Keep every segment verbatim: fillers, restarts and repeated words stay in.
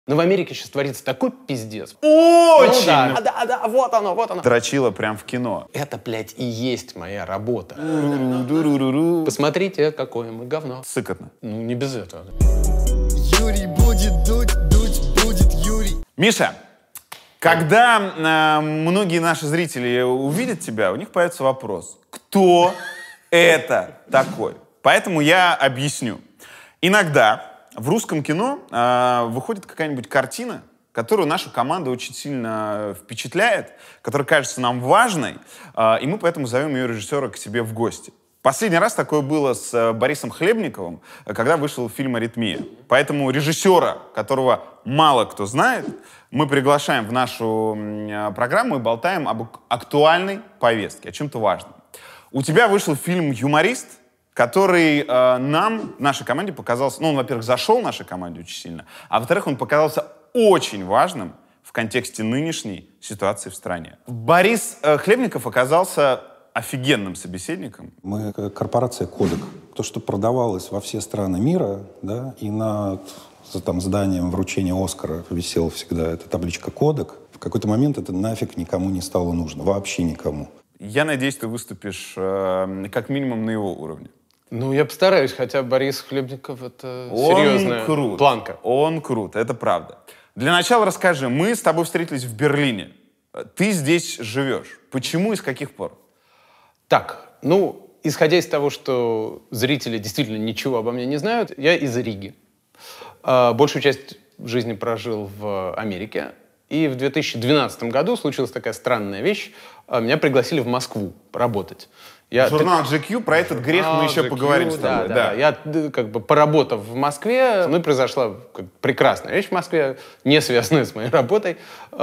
Но в Америке сейчас творится такой пиздец. Очень! Ну, да, да, да, вот оно, вот оно. Дрочила прям в кино. Это, блядь, и есть моя работа. Посмотрите, какое мы говно. Сыкотно. Ну, не без этого. Юрий будет дуть, дуть будет Юрий. Миша, когда э, многие наши зрители увидят тебя, у них появится вопрос: кто это такой? Поэтому я объясню. Иногда в русском кино э, выходит какая-нибудь картина, которую нашу команду очень сильно впечатляет, которая кажется нам важной, э, и мы поэтому зовем ее режиссера к себе в гости. Последний раз такое было с Борисом Хлебниковым, когда вышел фильм «Аритмия». Поэтому режиссера, которого мало кто знает, мы приглашаем в нашу программу и болтаем об актуальной повестке, о чем-то важном. У тебя вышел фильм «Юморист», который э, нам, нашей команде, показался... Ну, он, во-первых, зашел нашей команде очень сильно, а во-вторых, он показался очень важным в контексте нынешней ситуации в стране. Борис э, Хлебников оказался офигенным собеседником. Мы как корпорация «Кодек». То, что продавалось во все страны мира, да, и над за, там, зданием вручения «Оскара» висела всегда эта табличка «Кодек», в какой-то момент это нафиг никому не стало нужно. Вообще никому. Я надеюсь, ты выступишь э, как минимум на его уровне. Ну, я постараюсь, хотя Борис Хлебников — это Он серьезная крут. планка. Он крут, это правда. Для начала расскажи, мы с тобой встретились в Берлине. Ты здесь живешь. Почему и с каких пор? Так, ну, исходя из того, что зрители действительно ничего обо мне не знают, я из Риги. А, большую часть жизни прожил в Америке. И в две тысячи двенадцатом году случилась такая странная вещь. А, меня пригласили в Москву поработать. Я, Журнал джи кью, про этот грех мы еще джи кью, поговорим с тобой. Да, да. Да. Я, как бы, поработав в Москве, ну и произошла как, прекрасная вещь в Москве, не связанная с моей работой.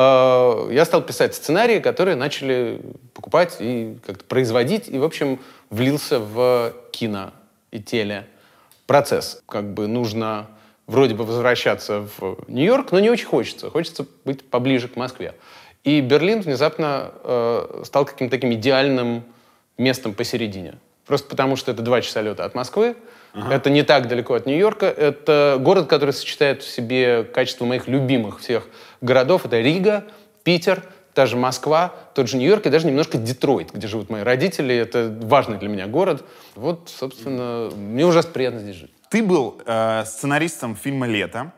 Э, я стал писать сценарии, которые начали покупать и как-то производить, и, в общем, влился в кино и телепроцесс. Как бы нужно вроде бы возвращаться в Нью-Йорк, но не очень хочется. Хочется быть поближе к Москве. И Берлин внезапно э, стал каким-то таким идеальным местом посередине. Просто потому, что это два часа лета от Москвы. Ага. Это не так далеко от Нью-Йорка. Это город, который сочетает в себе качество моих любимых всех городов. Это Рига, Питер, та же Москва, тот же Нью-Йорк и даже немножко Детройт, где живут мои родители. Это важный для меня город. Вот, собственно, мне ужасно приятно здесь жить. Ты был э, сценаристом фильма «Лето».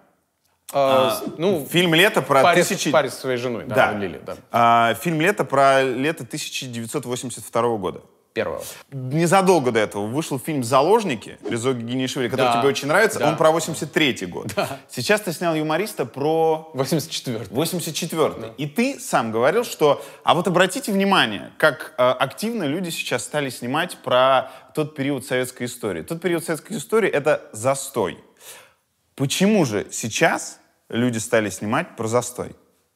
А, а, ну, фильм «Лето» про паре, тысячи... В паре со своей женой, да, да. Лили, да. А, фильм «Лето» про лето тысяча девятьсот восемьдесят второго года. Первого. Незадолго до этого вышел фильм «Заложники» Резо Гигинеишвили, который да. тебе очень нравится. Да. Он про восемьдесят третий год. Да. Сейчас ты снял «Юмориста» про... восемьдесят четвёртый. восемьдесят четвёртый. Да. И ты сам говорил, что... А вот обратите внимание, как э, активно люди сейчас стали снимать про тот период советской истории. Тот период советской истории — это застой. Почему же сейчас люди стали снимать про застой?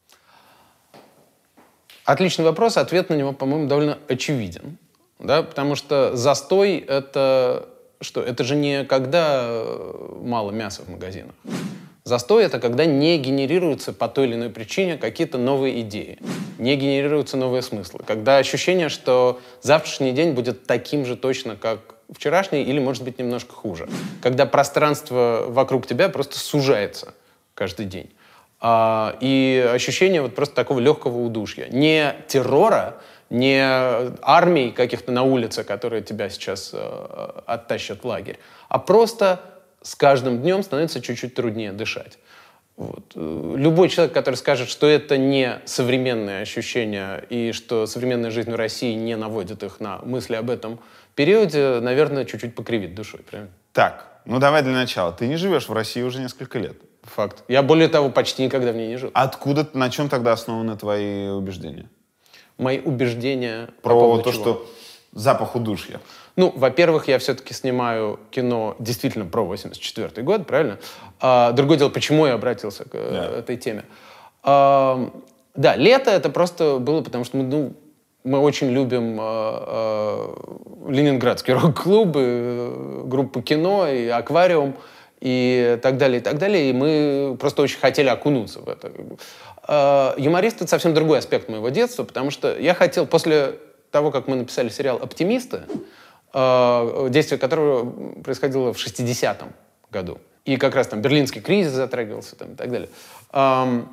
Отличный вопрос. Ответ на него, по-моему, довольно очевиден. Да? Потому что застой — это что? Это же не когда мало мяса в магазинах. Застой — это когда не генерируются по той или иной причине какие-то новые идеи, не генерируются новые смыслы. Когда ощущение, что завтрашний день будет таким же точно, как вчерашний, или, может быть, немножко хуже. Когда пространство вокруг тебя просто сужается каждый день. А, и ощущение вот просто такого легкого удушья. Не террора, не армий каких-то на улице, которые тебя сейчас э, оттащат в лагерь, а просто с каждым днем становится чуть-чуть труднее дышать. Вот. Любой человек, который скажет, что это не современные ощущения и что современная жизнь в России не наводит их на мысли об этом периоде, наверное, чуть-чуть покривит душой. Правильно? Так, ну давай для начала. Ты не живешь в России уже несколько лет. Факт. Я, более того, почти никогда в ней не жил. Откуда, на чем тогда основаны твои убеждения? Мои убеждения Про по поводу то, чего? Что запах удушья. Ну, во-первых, я все-таки снимаю кино действительно про восемьдесят четвёртый год, правильно? А, другое дело, почему я обратился к yeah. этой теме. А, да, «Лето» — это просто было, потому что мы, ну, мы очень любим а, а, ленинградские рок-клубы, группу «Кино» и «Аквариум» и так далее, и так далее. И мы просто очень хотели окунуться в это. А, «Юморист» — это совсем другой аспект моего детства, потому что я хотел после того, как мы написали сериал «Оптимисты», действие которого происходило в шестидесятом году. И как раз там берлинский кризис затрагивался там, и так далее. Эм,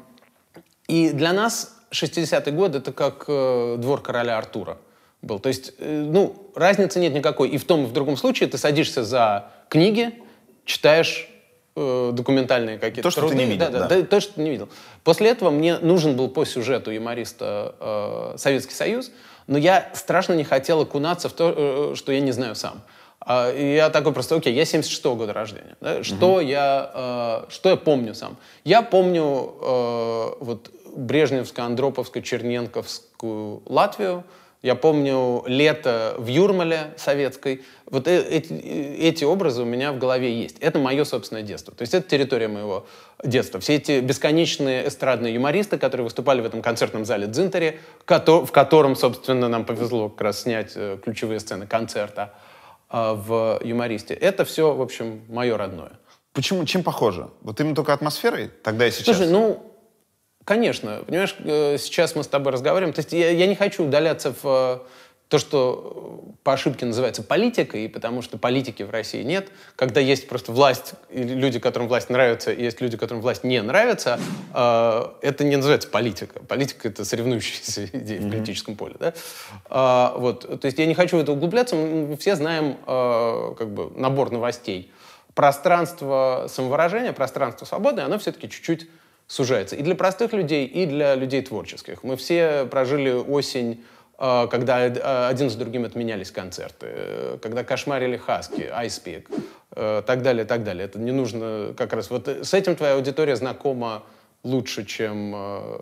и для нас шестидесятый год — это как э, двор короля Артура был. То есть, э, ну, разницы нет никакой. И в том, и в другом случае ты садишься за книги, читаешь э, документальные какие-то То, что труды. ты не видел. Да, да, да. да, то, что ты не видел. После этого мне нужен был по сюжету юмориста э, Советский Союз, но я страшно не хотел окунаться в то, э, что я не знаю сам. А, и я такой просто, окей, я семьдесят шестого года рождения. Да? Что, mm-hmm. я, э, что я помню сам? Я помню э, вот Брежневскую, Андроповскую, Черненковскую Латвию. Я помню лето в Юрмале советской. Вот эти, эти образы у меня в голове есть. Это мое собственное детство. То есть это территория моего детства. Все эти бесконечные эстрадные юмористы, которые выступали в этом концертном зале Дзинтари, в котором, собственно, нам повезло как раз снять ключевые сцены концерта в «Юмористе». Это все, в общем, мое родное. Почему? Чем похоже? Вот именно только атмосферой тогда и сейчас? Слушай, ну... Конечно. Понимаешь, сейчас мы с тобой разговариваем. То есть я, я не хочу удаляться в то, что по ошибке называется политикой, потому что политики в России нет. Когда есть просто власть, и люди, которым власть нравится, и есть люди, которым власть не нравится, э, это не называется политика. Политика — это соревнующиеся идеи mm-hmm. в политическом поле. Да? Э, вот. То есть я не хочу в это углубляться. Мы все знаем э, как бы набор новостей. Пространство самовыражения, пространство свободы, оно все-таки чуть-чуть сужается. И для простых людей, и для людей творческих. Мы все прожили осень, когда один за другим отменялись концерты, когда кошмарили Хаски, Айспик, так далее, так далее. Это не нужно как раз... Вот с этим твоя аудитория знакома лучше, чем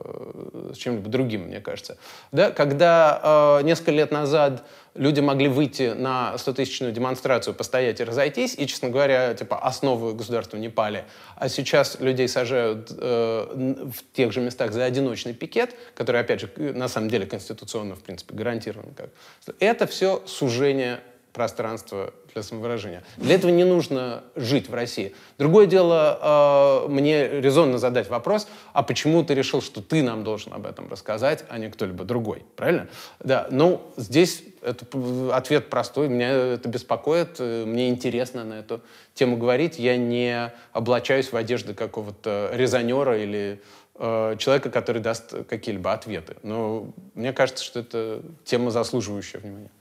с чем-либо другим, мне кажется. Да? Когда несколько лет назад люди могли выйти на стотысячную демонстрацию, постоять и разойтись, и, честно говоря, типа, основы государства не пали. А сейчас людей сажают э, в тех же местах за одиночный пикет, который, опять же, на самом деле конституционно, в принципе, гарантирован. Как. Это все сужение пространства для самовыражения. Для этого не нужно жить в России. Другое дело, э, мне резонно задать вопрос, а почему ты решил, что ты нам должен об этом рассказать, а не кто-либо другой? Правильно? Да. Ну, здесь это, ответ простой. Меня это беспокоит. Мне интересно на эту тему говорить. Я не облачаюсь в одежды какого-то резонера или э, человека, который даст какие-либо ответы. Но мне кажется, что это тема, заслуживающая внимания.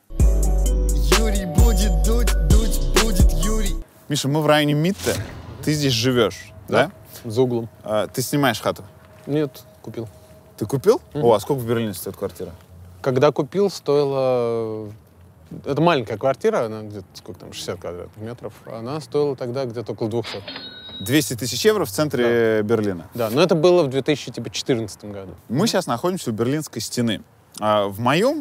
Юрий будет дуть, дуть будет Юрий. Миша, мы в районе Митте. Ты здесь живешь, да? Да, за углом. А, ты снимаешь хату? Нет, купил. Ты купил? Mm-hmm. О, а сколько в Берлине стоит квартира? Когда купил, стоила... Это маленькая квартира, она где-то, сколько там, шестьдесят квадратных метров. Она стоила тогда где-то около двухсот. двести тысяч евро в центре да. Берлина. Да, но это было в две тысячи четырнадцатом году. Мы сейчас находимся у Берлинской стены. А в моем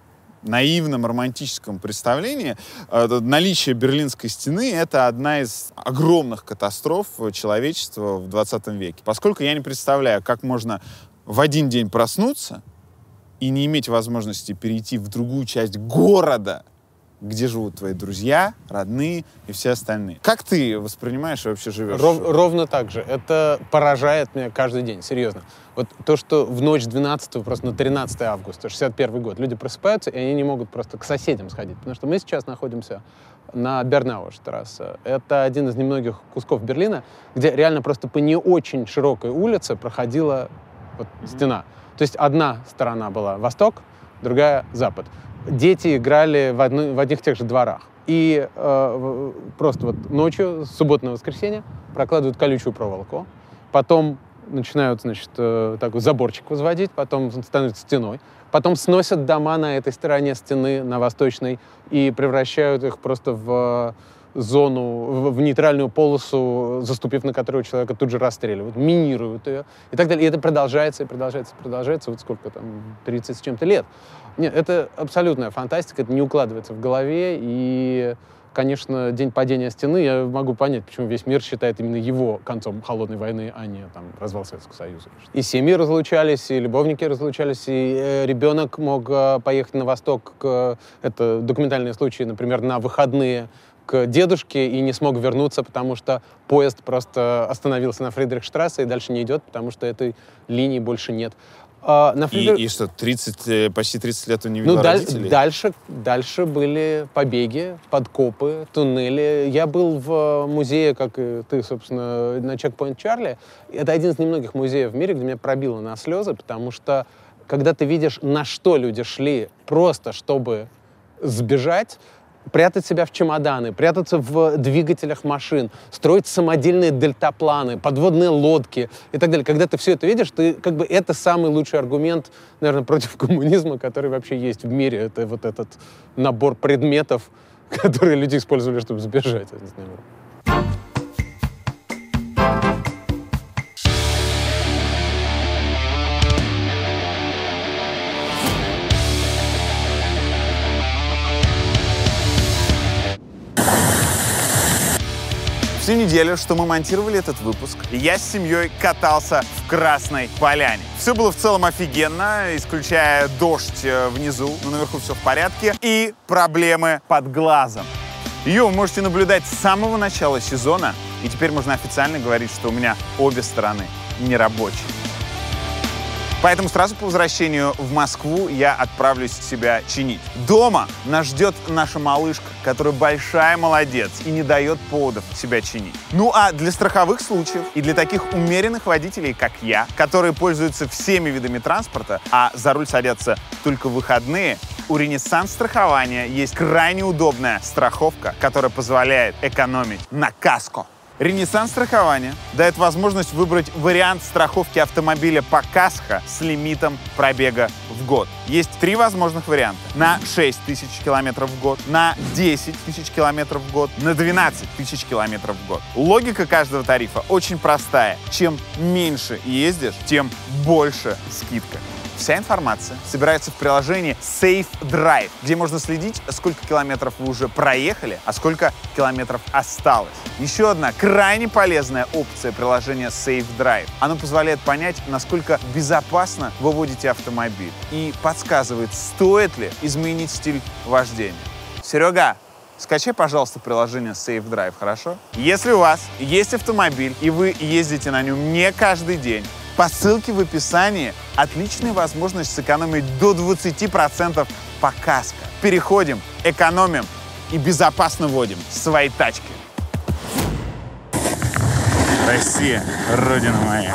наивном романтическом представлении наличие Берлинской стены — это одна из огромных катастроф человечества в двадцатом веке. Поскольку я не представляю, как можно в один день проснуться и не иметь возможности перейти в другую часть города, где живут твои друзья, родные и все остальные. Как ты воспринимаешь и вообще живешь? Ров, ровно так же. Это поражает меня каждый день, серьезно. Вот то, что в ночь двенадцатого просто на тринадцатое августа, шестьдесят первый год, люди просыпаются, и они не могут просто к соседям сходить. Потому что мы сейчас находимся на Бернауэрштрассе. Это один из немногих кусков Берлина, где реально просто по не очень широкой улице проходила вот стена. То есть одна сторона была восток, другая запад. Дети играли в, одну, в одних и тех же дворах. И э, просто вот ночью, с субботы на воскресенье, прокладывают колючую проволоку. Потом начинают, значит, э, такой заборчик возводить, потом становится стеной. Потом сносят дома на этой стороне стены, на восточной, и превращают их просто в зону, в, в нейтральную полосу, заступив на которую человека тут же расстреливают, минируют ее и так далее. И это продолжается, и продолжается, и продолжается. Вот сколько там, тридцать с чем-то лет. Нет, это абсолютная фантастика, это не укладывается в голове. И, конечно, день падения стены, я могу понять, почему весь мир считает именно его концом холодной войны, а не там, развал Советского Союза. И семьи разлучались, и любовники разлучались, и э, ребенок мог э, поехать на восток. К, это документальные случаи, например, на выходные к дедушке и не смог вернуться, потому что поезд просто остановился на Фридрихштрассе и дальше не идет, потому что этой линии больше нет. А, на Фридер... и, и что, тридцать, почти тридцать лет он не видел ну, даль... родителей? Дальше, дальше были побеги, подкопы, туннели. Я был в музее, как и ты, собственно, на Чекпоинт Чарли. Это один из немногих музеев в мире, где меня пробило на слезы, потому что, когда ты видишь, на что люди шли просто, чтобы сбежать, прятать себя в чемоданы, прятаться в двигателях машин, строить самодельные дельтапланы, подводные лодки и так далее. Когда ты все это видишь, ты, как бы, это самый лучший аргумент, наверное, против коммунизма, который вообще есть в мире. Это вот этот набор предметов, которые люди использовали, чтобы сбежать из него. Всю неделю, что мы монтировали этот выпуск, я с семьей катался в Красной Поляне. Все было в целом офигенно, исключая дождь внизу, но наверху все в порядке, и проблемы под глазом. Ее вы можете наблюдать с самого начала сезона, и теперь можно официально говорить, что у меня обе стороны нерабочие. Поэтому сразу по возвращению в Москву я отправлюсь себя чинить. Дома нас ждет наша малышка, которая большая молодец и не дает поводов себя чинить. Ну а для страховых случаев и для таких умеренных водителей, как я, которые пользуются всеми видами транспорта, а за руль садятся только в выходные, у Ренессанс страхования есть крайне удобная страховка, которая позволяет экономить на каско. Ренессанс страхования дает возможность выбрать вариант страховки автомобиля по каско с лимитом пробега в год. Есть три возможных варианта. На шесть тысяч километров в год, на десять тысяч километров в год, на двенадцать тысяч километров в год. Логика каждого тарифа очень простая. Чем меньше ездишь, тем больше скидка. Вся информация собирается в приложении Safe Drive, где можно следить, сколько километров вы уже проехали, а сколько километров осталось. Еще одна крайне полезная опция приложения Safe Drive. Оно позволяет понять, насколько безопасно вы водите автомобиль и подсказывает, стоит ли изменить стиль вождения. Серега, скачай, пожалуйста, приложение Safe Drive, хорошо? Если у вас есть автомобиль и вы ездите на нем не каждый день, по ссылке в описании отличная возможность сэкономить до двадцати процентов по каско. Переходим, экономим и безопасно водим свои тачки. Россия, родина моя.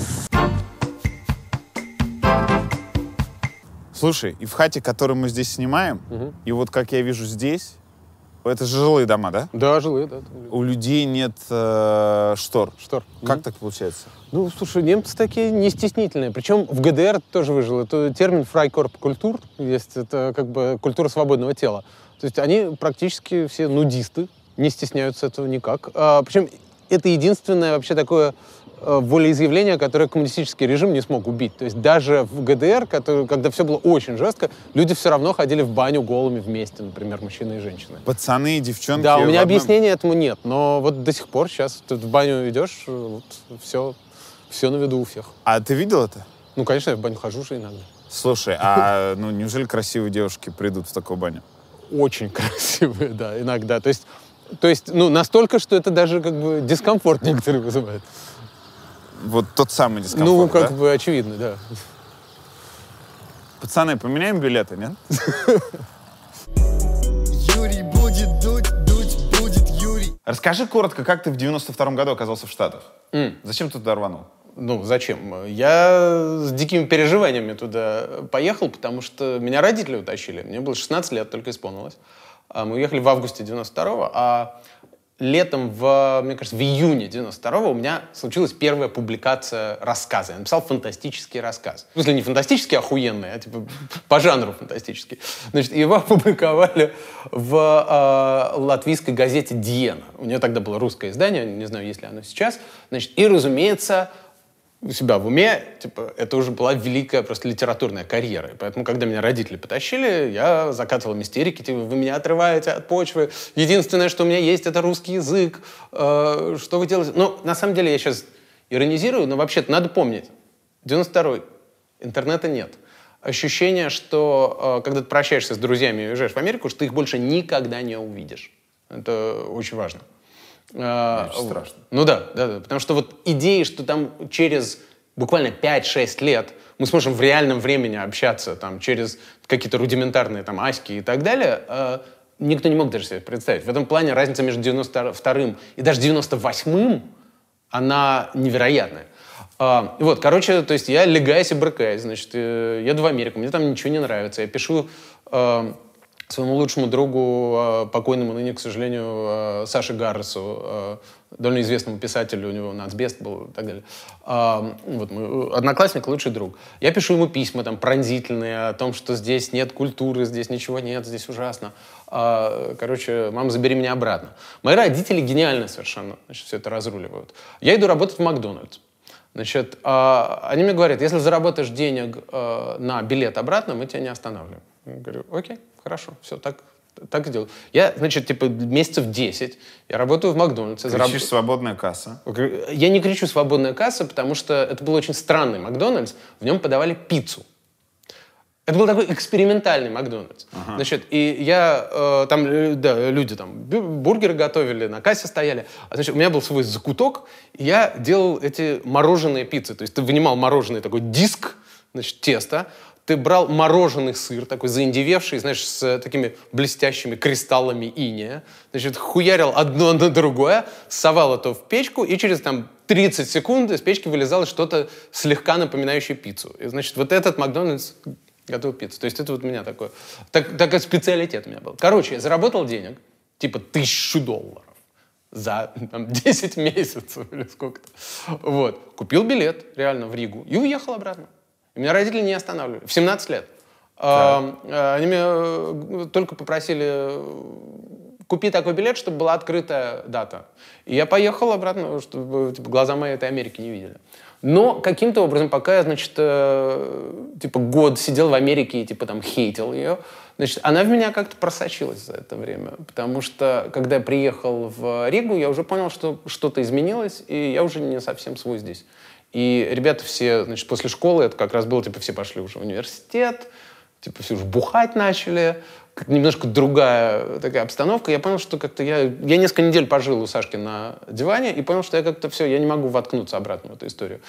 Слушай, и в хате, которую мы здесь снимаем, угу. и вот как я вижу здесь, это же жилые дома, да? Да, жилые, да. У людей нет э, штор. Штор. Как mm-hmm. так получается? Ну, слушай, немцы такие не стеснительные. Причем в ГДР тоже выжил. Это термин «фрайкорп-культур» есть. Это как бы культура свободного тела. То есть они практически все нудисты, не стесняются этого никак. А, причем это единственное вообще такое волеизъявление, которое коммунистический режим не смог убить. То есть даже в ГДР, который, когда все было очень жестко, люди все равно ходили в баню голыми вместе, например, мужчины и женщины. Пацаны и девчонки. Да, у меня одном... объяснения этому нет, но вот до сих пор сейчас ты в баню идешь, вот, все, все на виду у всех. А ты видел это? Ну, конечно, я в баню хожу же иногда. Слушай, а ну неужели красивые девушки придут в такую баню? Очень красивые, да, иногда. То есть, то есть, ну, настолько, что это даже как бы дискомфорт некоторые вызывает. Вот тот самый дискомфорт, Ну, как да? бы очевидно, да. Пацаны, поменяем билеты, нет? Юрий будет дуть, дуть будет Юрий. Расскажи коротко, как ты в девяносто втором году оказался в Штатах? Mm. Зачем ты туда рванул? Ну, зачем? Я с дикими переживаниями туда поехал, потому что меня родители утащили. Мне было шестнадцать лет, только исполнилось. Мы уехали в августе девяносто второго, а летом, в, мне кажется, в июне девяносто второго у меня случилась первая публикация рассказа. Я написал фантастический рассказ. В смысле, не фантастический, а охуенный, а типа по жанру фантастический. Значит, его опубликовали в э, латвийской газете «Диена». У нее тогда было русское издание, не знаю, есть ли оно сейчас. Значит, и, разумеется, у себя в уме, типа, это уже была великая просто литературная карьера. И поэтому, когда меня родители потащили, я закатывал истерики, типа, вы меня отрываете от почвы, единственное, что у меня есть, это русский язык, э, что вы делаете? Ну, на самом деле, я сейчас иронизирую, но вообще-то надо помнить, девяносто второй, интернета нет. Ощущение, что, э, когда ты прощаешься с друзьями и уезжаешь в Америку, что ты их больше никогда не увидишь. Это очень важно. Uh, Очень страшно. Ну да, да, да, потому что вот идеи, что там через буквально пять-шесть лет мы сможем в реальном времени общаться там, через какие-то рудиментарные там, аськи и так далее, э, никто не мог даже себе представить. В этом плане разница между девяносто вторым и даже девяносто восьмым, она невероятная. Uh, вот, короче, то есть я легаюсь и брыкаюсь, значит, э, еду в Америку, мне там ничего не нравится. Я пишу э, своему лучшему другу, э, покойному ныне, к сожалению, э, Саше Гарресу, э, довольно известному писателю, у него нацбест был и так далее. Э, вот, мой одноклассник, лучший друг. Я пишу ему письма там пронзительные о том, что здесь нет культуры, здесь ничего нет, здесь ужасно. Э, короче, мама, забери меня обратно. Мои родители гениально совершенно, значит, все это разруливают. Я иду работать в Макдональдс. Значит, э, они мне говорят, если заработаешь денег э, на билет обратно, мы тебя не останавливаем. Я говорю, окей, хорошо, все, так, так и делаю. Я, значит, типа месяцев десять, я работаю в Макдональдсе. Кричишь зараб... «свободная касса». Я не кричу «свободная касса», потому что это был очень странный Макдональдс, в нем подавали пиццу. Это был такой экспериментальный Макдональдс. Ага. Значит, и я, э, там, э, да, люди там бургеры готовили, на кассе стояли. А, значит, у меня был свой закуток, и я делал эти мороженые пиццы. То есть ты вынимал мороженый такой диск, значит, теста, ты брал мороженый сыр, такой заиндевевший, знаешь, с такими блестящими кристаллами иния, значит, хуярил одно на другое, совал это в печку, и через там тридцать секунд из печки вылезало что-то слегка напоминающее пиццу. И, значит, вот этот Макдональдс готовил пиццу. То есть это вот у меня такой... Так, такой специалитет у меня был. Короче, я заработал денег, типа тысячу долларов за там, десять месяцев или сколько-то. Вот. Купил билет реально в Ригу и уехал обратно. И меня родители не останавливали. В семнадцать лет. А, они меня только попросили купи такой билет, чтобы была открытая дата. И я поехал обратно, чтобы типа, глаза мои этой Америки не видели. Но каким-то образом, пока я, значит, э, типа год сидел в Америке и типа там хейтил ее, значит, она в меня как-то просочилась за это время. Потому что, когда я приехал в Ригу, я уже понял, что что-то изменилось, и я уже не совсем свой здесь. И ребята все, значит, после школы, это как раз было, типа, все пошли уже в университет, типа, все уже бухать начали, немножко другая такая обстановка. Я понял, что как-то я... Я несколько недель пожил у Сашки на диване и понял, что я как-то все, я не могу воткнуться обратно в эту историю.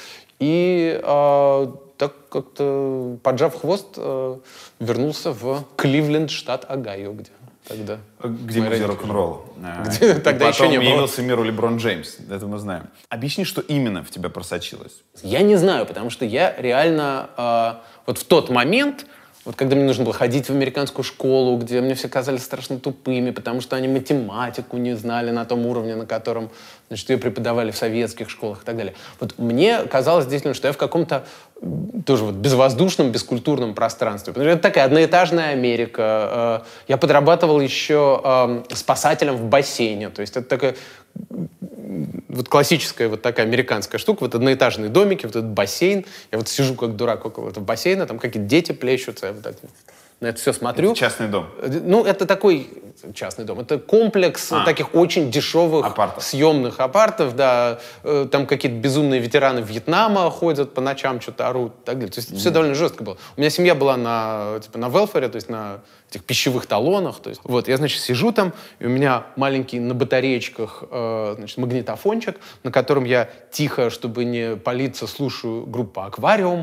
И э, так как-то, поджав хвост, э, вернулся в Кливленд, штат Огайо, где тогда... Где музей рок-н-ролла. Где тогда еще не было. Потом явился миру Леброн Джеймс, это мы знаем. Объясни, что именно в тебя просочилось. Я не знаю, потому что я реально... Э, вот в тот момент... Вот когда мне нужно было ходить в американскую школу, где мне все казались страшно тупыми, потому что они математику не знали на том уровне, на котором, значит, ее преподавали в советских школах и так далее. Вот мне казалось действительно, что я в каком-то тоже вот безвоздушном, бескультурном пространстве. Потому что это такая одноэтажная Америка. Я подрабатывал еще спасателем в бассейне. То есть это такая вот классическая вот такая американская штука, вот одноэтажные домики, вот этот бассейн. Я вот сижу как дурак около этого бассейна, там какие-то дети плещутся, я вот так на это все смотрю. Это частный дом? Ну, это такой частный дом. Это комплекс а. таких очень дешевых апартов. Съемных апартов, да. Там какие-то безумные ветераны Вьетнама ходят по ночам, что-то орут и так далее. То есть mm-hmm. все довольно жестко было. У меня семья была на, типа, на велфаре, то есть на этих пищевых талонах. То есть, вот, я, значит, сижу там, и у меня маленький на батареечках э, значит, магнитофончик, на котором я тихо, чтобы не палиться, слушаю группу «Аквариум»,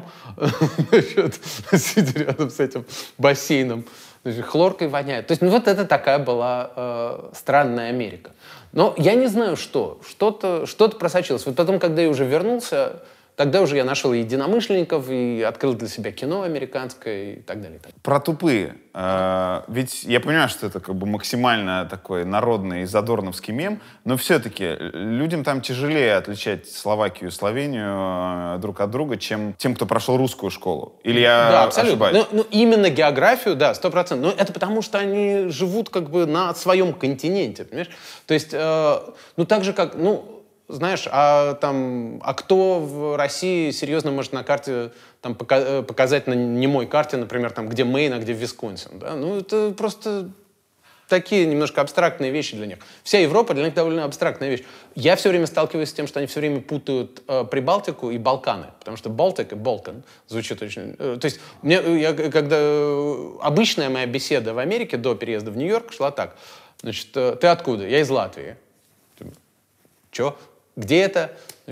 сидя рядом с этим бассейном. Хлоркой воняет. То есть, ну, вот это такая была э, странная Америка. Но я не знаю, что. Что-то, что-то просочилось. Вот потом, когда я уже вернулся, тогда уже я нашел и единомышленников, и открыл для себя кино американское, и так далее. Про тупые. Э, ведь я понимаю, что это как бы максимально такой народный и задорновский мем, но все-таки людям там тяжелее отличать Словакию и Словению друг от друга, чем тем, кто прошел русскую школу. Или я да, абсолютно. ошибаюсь? Ну, ну, именно географию, да, сто процентов. Но это потому, что они живут как бы на своем континенте, понимаешь? То есть, э, ну, так же, как, ну, знаешь, а, там, а кто в России серьезно может на карте там, пока, показать на немой карте, например, там, где Мэйн, а где Висконсин? Да? Ну, это просто такие немножко абстрактные вещи для них. Вся Европа для них довольно абстрактная вещь. Я все время сталкиваюсь с тем, что они все время путают э, Прибалтику и Балканы. Потому что Балтик и Балкан звучит очень... Э, то есть, мне, я, когда обычная моя беседа в Америке до переезда в Нью-Йорк шла так. Значит, э, ты откуда? Я из Латвии. Че? Где это? Значит,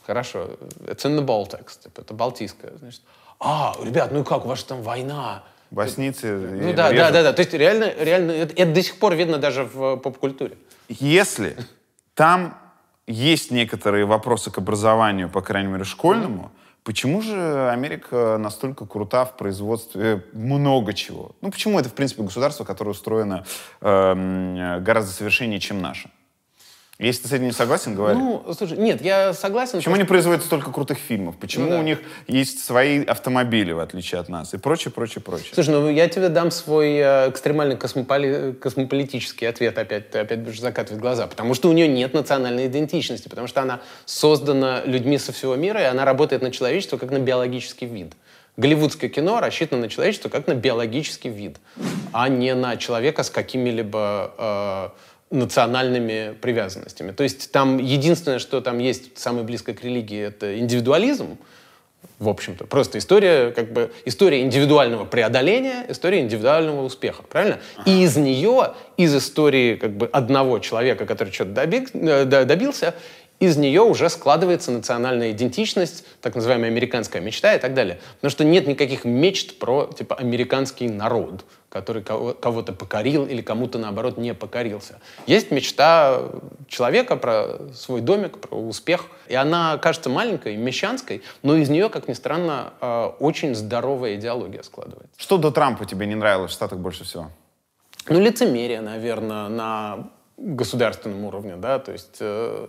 Хорошо. It's in the Baltics. Типа, это Балтийское. Значит, а, ребят, ну как, у вас же там война. Боснийцы Ну да, да, да, да. То есть реально, реально это, это до сих пор видно даже в поп-культуре. Если там есть некоторые вопросы к образованию, по крайней мере, школьному, почему же Америка настолько крута в производстве много чего? Ну, почему это, в принципе, государство, которое устроено э, гораздо совершеннее, чем наше? Если ты с этим не согласен, говори. Ну, слушай, нет, я согласен. Почему просто... они производят столько крутых фильмов? Почему ну, да. у них есть свои автомобили, в отличие от нас? И прочее, прочее, прочее. Слушай, ну я тебе дам свой э, экстремально космополи... космополитический ответ. Опять, ты опять будешь закатывать глаза. Потому что у нее нет национальной идентичности. Потому что она создана людьми со всего мира, и она работает на человечество как на биологический вид. Голливудское кино рассчитано на человечество как на биологический вид, а не на человека с какими-либо... Э, национальными привязанностями. То есть там единственное, что там есть самое близкое к религии, это индивидуализм, в общем-то. Просто история, как бы, история индивидуального преодоления, история индивидуального успеха, правильно? И из нее, из истории как бы одного человека, который что-то добился, из нее уже складывается национальная идентичность, так называемая американская мечта и так далее. Потому что нет никаких мечт про, типа, американский народ, который кого-то покорил или кому-то, наоборот, не покорился. Есть мечта человека про свой домик, про успех. И она кажется маленькой, мещанской, но из нее, как ни странно, очень здоровая идеология складывается. Что до Трампа тебе не нравилось в Штатах больше всего? Ну, лицемерие, наверное, на государственном уровне, да, то есть... Э,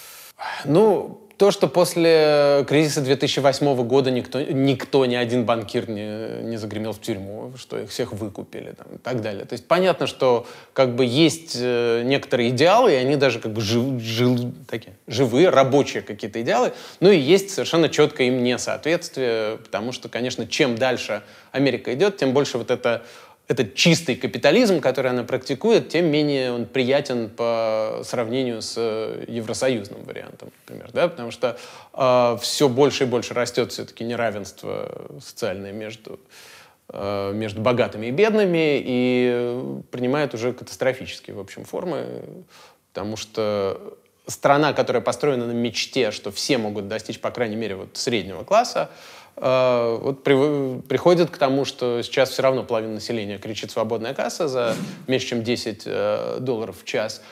ну, то, что после кризиса две тысячи восьмого года никто, никто, ни один банкир не, не загремел в тюрьму, что их всех выкупили там, и так далее. То есть понятно, что как бы есть э, некоторые идеалы, и они даже как бы жив, жив, такие, живые, рабочие какие-то идеалы, но и есть совершенно четкое им несоответствие, потому что, конечно, чем дальше Америка идет, тем больше вот это... Этот чистый капитализм, который она практикует, тем менее он приятен по сравнению с евросоюзным вариантом, например. Да? Потому что э, все больше и больше растет все-таки неравенство социальное между, э, между богатыми и бедными и принимает уже катастрофические, в общем, формы. Потому что страна, которая построена на мечте, что все могут достичь, по крайней мере, вот, среднего класса, вот при, приходит к тому, что сейчас все равно половина населения кричит «свободная касса» за меньше, чем десять э, долларов в час,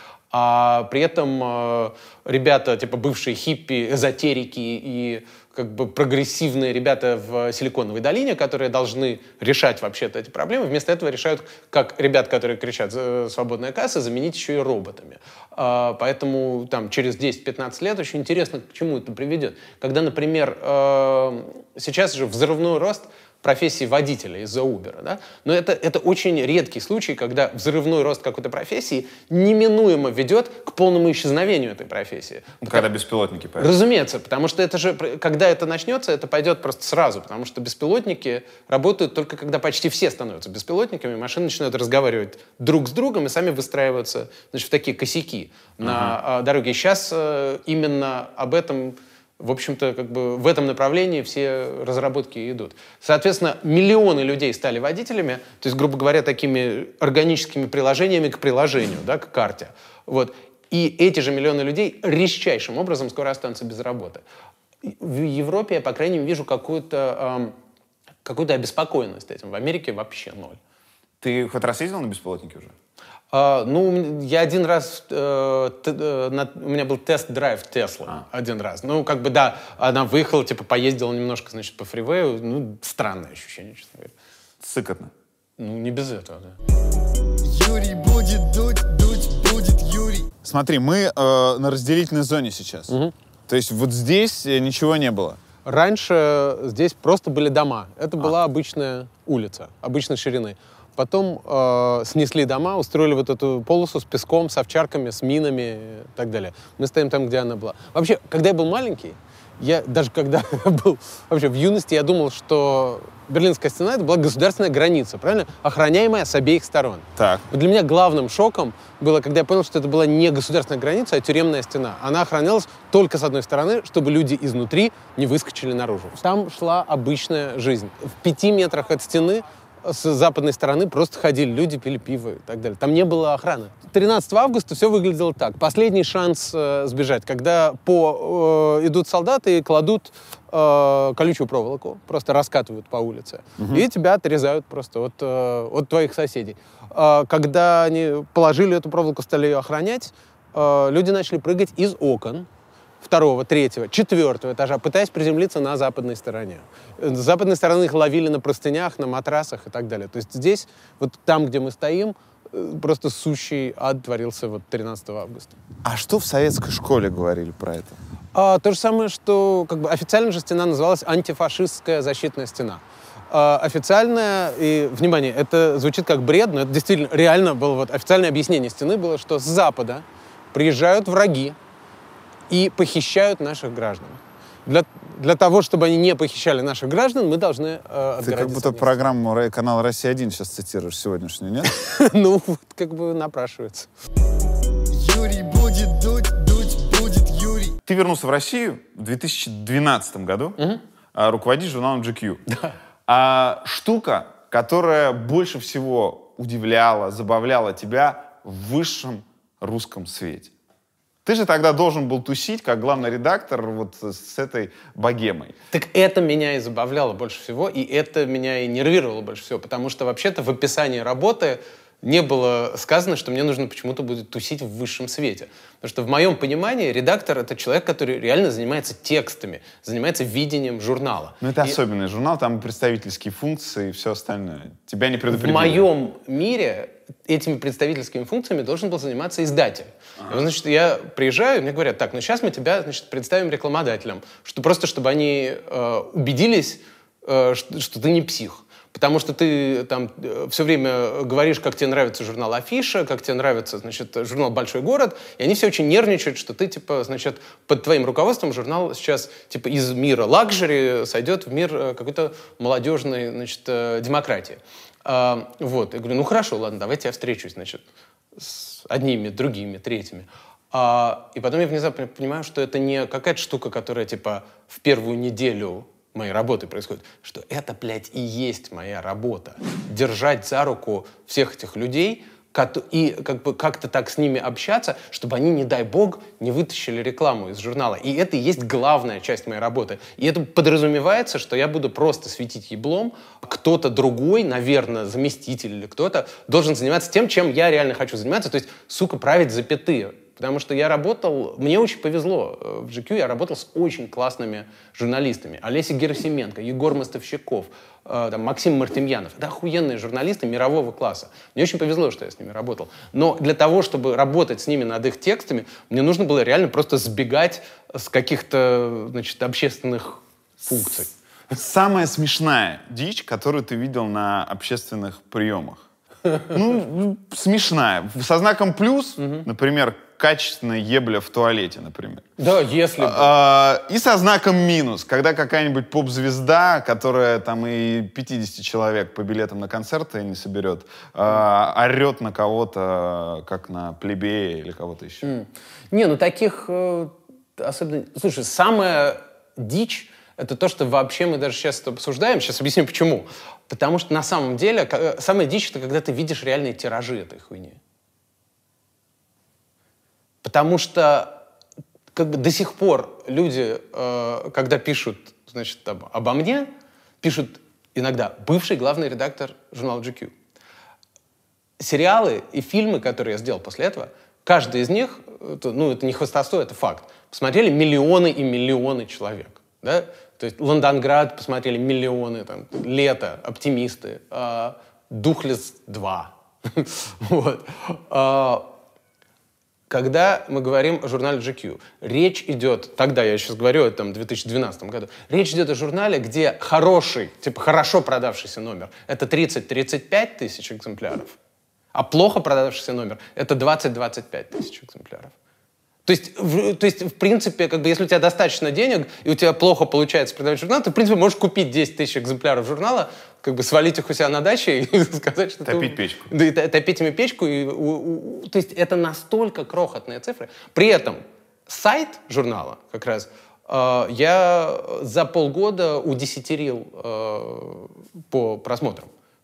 а при этом э, ребята, типа бывшие хиппи, эзотерики и как бы прогрессивные ребята в Силиконовой долине, которые должны решать вообще-то эти проблемы, вместо этого решают, как ребят, которые кричат «свободная касса», заменить еще и роботами. А, поэтому там через десять-пятнадцать лет очень интересно, к чему это приведет. Когда, например, э, сейчас же взрывной рост профессии водителя из-за Uber, да? Но это, это очень редкий случай, когда взрывной рост какой-то профессии неминуемо ведет к полному исчезновению этой профессии. Когда потому... беспилотники появятся. Разумеется, потому что это же, когда это начнется, это пойдет просто сразу, потому что беспилотники работают только когда почти все становятся беспилотниками, машины начинают разговаривать друг с другом и сами выстраиваются, значит, в такие косяки uh-huh. на дороге. И сейчас э, именно об этом... В общем-то, как бы в этом направлении все разработки идут. Соответственно, миллионы людей стали водителями, то есть, грубо говоря, такими органическими приложениями к приложению, да, к карте. Вот. И эти же миллионы людей резчайшим образом скоро останутся без работы. В Европе я, по крайней мере, вижу какую-то, эм, какую-то обеспокоенность этим. В Америке вообще ноль. Ты хоть раз ездил на беспилотнике уже? Uh, ну, я один раз, uh, т, uh, на, у меня был тест-драйв Тесла, а. один раз. Ну, как бы, да, она выехала, типа, поездила немножко, значит, по фривею. Ну, странное ощущение, честно говоря. Сыкотно. Ну, не без этого, да. Юрий будет дуть, дуть будет Юрий. Смотри, мы э, на разделительной зоне сейчас. Угу. То есть вот здесь ничего не было. Раньше здесь просто были дома. Это а. была обычная улица, обычной ширины. Потом э, снесли дома, устроили вот эту полосу с песком, с овчарками, с минами и так далее. Мы стоим там, где она была. Вообще, когда я был маленький, я даже когда был вообще в юности, я думал, что Берлинская стена — это была государственная граница, правильно? Охраняемая с обеих сторон. Так. Вот для меня главным шоком было, когда я понял, что это была не государственная граница, а тюремная стена. Она охранялась только с одной стороны, чтобы люди изнутри не выскочили наружу. Там шла обычная жизнь. В пяти метрах от стены с западной стороны просто ходили люди, пили пиво и так далее. Там не было охраны. тринадцатого августа все выглядело так. Последний шанс э, сбежать, когда по, э, идут солдаты и кладут э, колючую проволоку, просто раскатывают по улице, угу. и тебя отрезают просто от, э, от твоих соседей. Э, когда они положили эту проволоку, стали ее охранять, э, люди начали прыгать из окон второго, третьего, четвертого этажа, пытаясь приземлиться на западной стороне. С западной стороны их ловили на простынях, на матрасах и так далее. То есть здесь, вот там, где мы стоим, просто сущий ад творился вот тринадцатого августа. А что в советской школе говорили про это? А, то же самое, что как бы официально же стена называлась антифашистская защитная стена. А, официальная, и, внимание, это звучит как бред, но это действительно реально было, вот официальное объяснение стены было, что с запада приезжают враги и похищают наших граждан. Для, для того, чтобы они не похищали наших граждан, мы должны э, Ты как будто программу канала «Россия один» сейчас цитируешь сегодняшнюю, нет? Ну, как бы напрашивается. Юрий будет дуть, дуть будет Юрий. Ты вернулся в Россию в две тысячи двенадцатом году, руководишь журналом джи кью. Да. А штука, которая больше всего удивляла, забавляла тебя в высшем русском свете. Ты же тогда должен был тусить, как главный редактор, вот с этой богемой. Так это меня и забавляло больше всего, и это меня и нервировало больше всего, потому что вообще-то в описании работы не было сказано, что мне нужно почему-то будет тусить в высшем свете. Потому что в моем понимании редактор — это человек, который реально занимается текстами, занимается видением журнала. Ну, это и... особенный журнал, там представительские функции и все остальное. Тебя не предупредили. В моем мире этими представительскими функциями должен был заниматься издатель. Ага. И, значит, я приезжаю, и мне говорят, так, ну сейчас мы тебя, значит, представим рекламодателям, что просто чтобы они э, убедились, э, что, что ты не псих. Потому что ты там все время говоришь, как тебе нравится журнал «Афиша», как тебе нравится, значит, журнал «Большой город», и они все очень нервничают, что ты, типа, значит, под твоим руководством журнал сейчас, типа, из мира лакжери сойдет в мир какой-то молодежной, значит, демократии. А, вот, я говорю, ну хорошо, ладно, давайте я встречусь, значит, с одними, другими, третьими. А, и потом я внезапно понимаю, что это не какая-то штука, которая, типа, в первую неделю моей работы происходит, что это, блядь, и есть моя работа. Держать за руку всех этих людей и как бы как-то так с ними общаться, чтобы они, не дай бог, не вытащили рекламу из журнала. И это и есть главная часть моей работы. И это подразумевается, что я буду просто светить еблом, кто-то другой, наверное, заместитель или кто-то, должен заниматься тем, чем я реально хочу заниматься, то есть, сука, править запятые. Потому что я работал, мне очень повезло в джи кью, я работал с очень классными журналистами. Олеся Герасименко, Егор Мостовщиков, э, там, Максим Мартемьянов. Это охуенные журналисты мирового класса. Мне очень повезло, что я с ними работал. Но для того, чтобы работать с ними над их текстами, мне нужно было реально просто сбегать с каких-то, значит, общественных функций. Самая смешная дичь, которую ты видел на общественных приемах? Ну, смешная. Со знаком плюс, например, качественная ебля в туалете, например. Да, если бы. А, и со знаком минус, когда какая-нибудь поп-звезда, которая там и пятьдесят человек по билетам на концерты не соберет, а, орет на кого-то, как на плебея или кого-то еще. Mm. Не, ну таких э, особенно... Слушай, самая дичь — это то, что вообще мы даже сейчас это обсуждаем. Сейчас объясню, почему. Потому что на самом деле самая дичь — это когда ты видишь реальные тиражи этой хуйни. Потому что как бы до сих пор люди, э, когда пишут, значит, там, обо мне, пишут иногда бывший главный редактор журнала джи кью. Сериалы и фильмы, которые я сделал после этого, каждый из них, это, ну, это не хвастовство, это факт, посмотрели миллионы и миллионы человек. Да? То есть «Лондонград» посмотрели миллионы, там, «Лето», «Оптимисты», э, «Духлес два». Вот. Когда мы говорим о журнале джи кью, речь идет, тогда я сейчас говорю, это там в две тысячи двенадцатом году, речь идет о журнале, где хороший, типа хорошо продавшийся номер — это тридцать-тридцать пять тысяч экземпляров, а плохо продавшийся номер — это двадцать-двадцать пять тысяч экземпляров. То есть, в, то есть, в принципе, как бы, если у тебя достаточно денег, и у тебя плохо получается продавать журнал, ты, в принципе, можешь купить десять тысяч экземпляров журнала, как бы свалить их у себя на даче и сказать, что топить ты... печку. Да, и топить ими печку. И, у, у, то есть это настолько крохотные цифры. При этом сайт журнала как раз э, я за полгода удесятерил э, по просмотрам.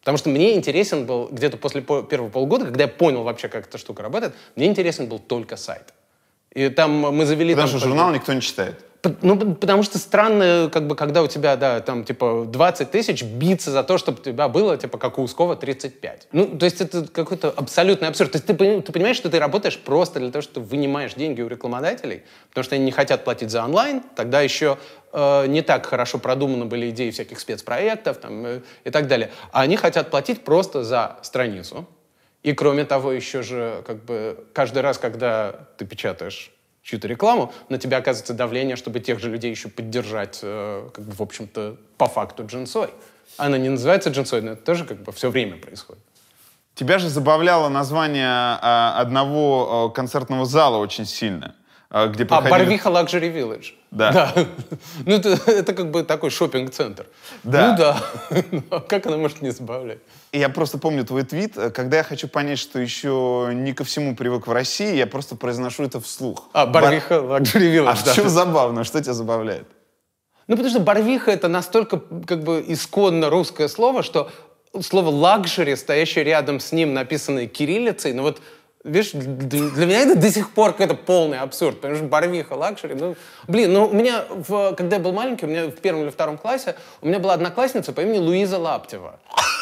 Потому что мне интересен был где-то после по- первого полугода, когда я понял вообще, как эта штука работает, мне интересен был только сайт. И там мы завели... Потому там, что журнал никто не читает. Ну, потому что странно, как бы, когда у тебя, да, там, типа, двадцать тысяч биться за то, чтобы у тебя было, типа, как у Ускова, тридцать пять. Ну, то есть это какой-то абсолютный абсурд. То есть ты, ты понимаешь, что ты работаешь просто для того, что ты вынимаешь деньги у рекламодателей, потому что они не хотят платить за онлайн, тогда еще э, не так хорошо продуманы были идеи всяких спецпроектов там, э, и так далее. А они хотят платить просто за страницу. И, кроме того, еще же, как бы, каждый раз, когда ты печатаешь чью-то рекламу, на тебя оказывается давление, чтобы тех же людей еще поддержать, э, как бы, в общем-то, по факту джинсой. Она не называется джинсой, но это тоже как бы все время происходит. Тебя же забавляло название а, одного а, концертного зала очень сильно, а, где проходили... А, Барвиха Luxury Village. Да. да. Ну, это, это как бы такой шопинг-центр. Да. Ну да. Как она может не забавлять? И я просто помню твой твит, когда я хочу понять, что еще не ко всему привык в России, я просто произношу это вслух. А, Барвиха Luxury Village, А да. в чем забавно? Что тебя забавляет? Ну, потому что барвиха — это настолько как бы исконно русское слово, что слово «лакшери», стоящее рядом с ним, написанное кириллицей, ну вот, видишь, для меня это до сих пор какой-то полный абсурд, потому что барвиха, лакшери, ну, блин, ну, у меня, в, когда я был маленький, у меня в первом или втором классе, у меня была одноклассница по имени Луиза Лаптева.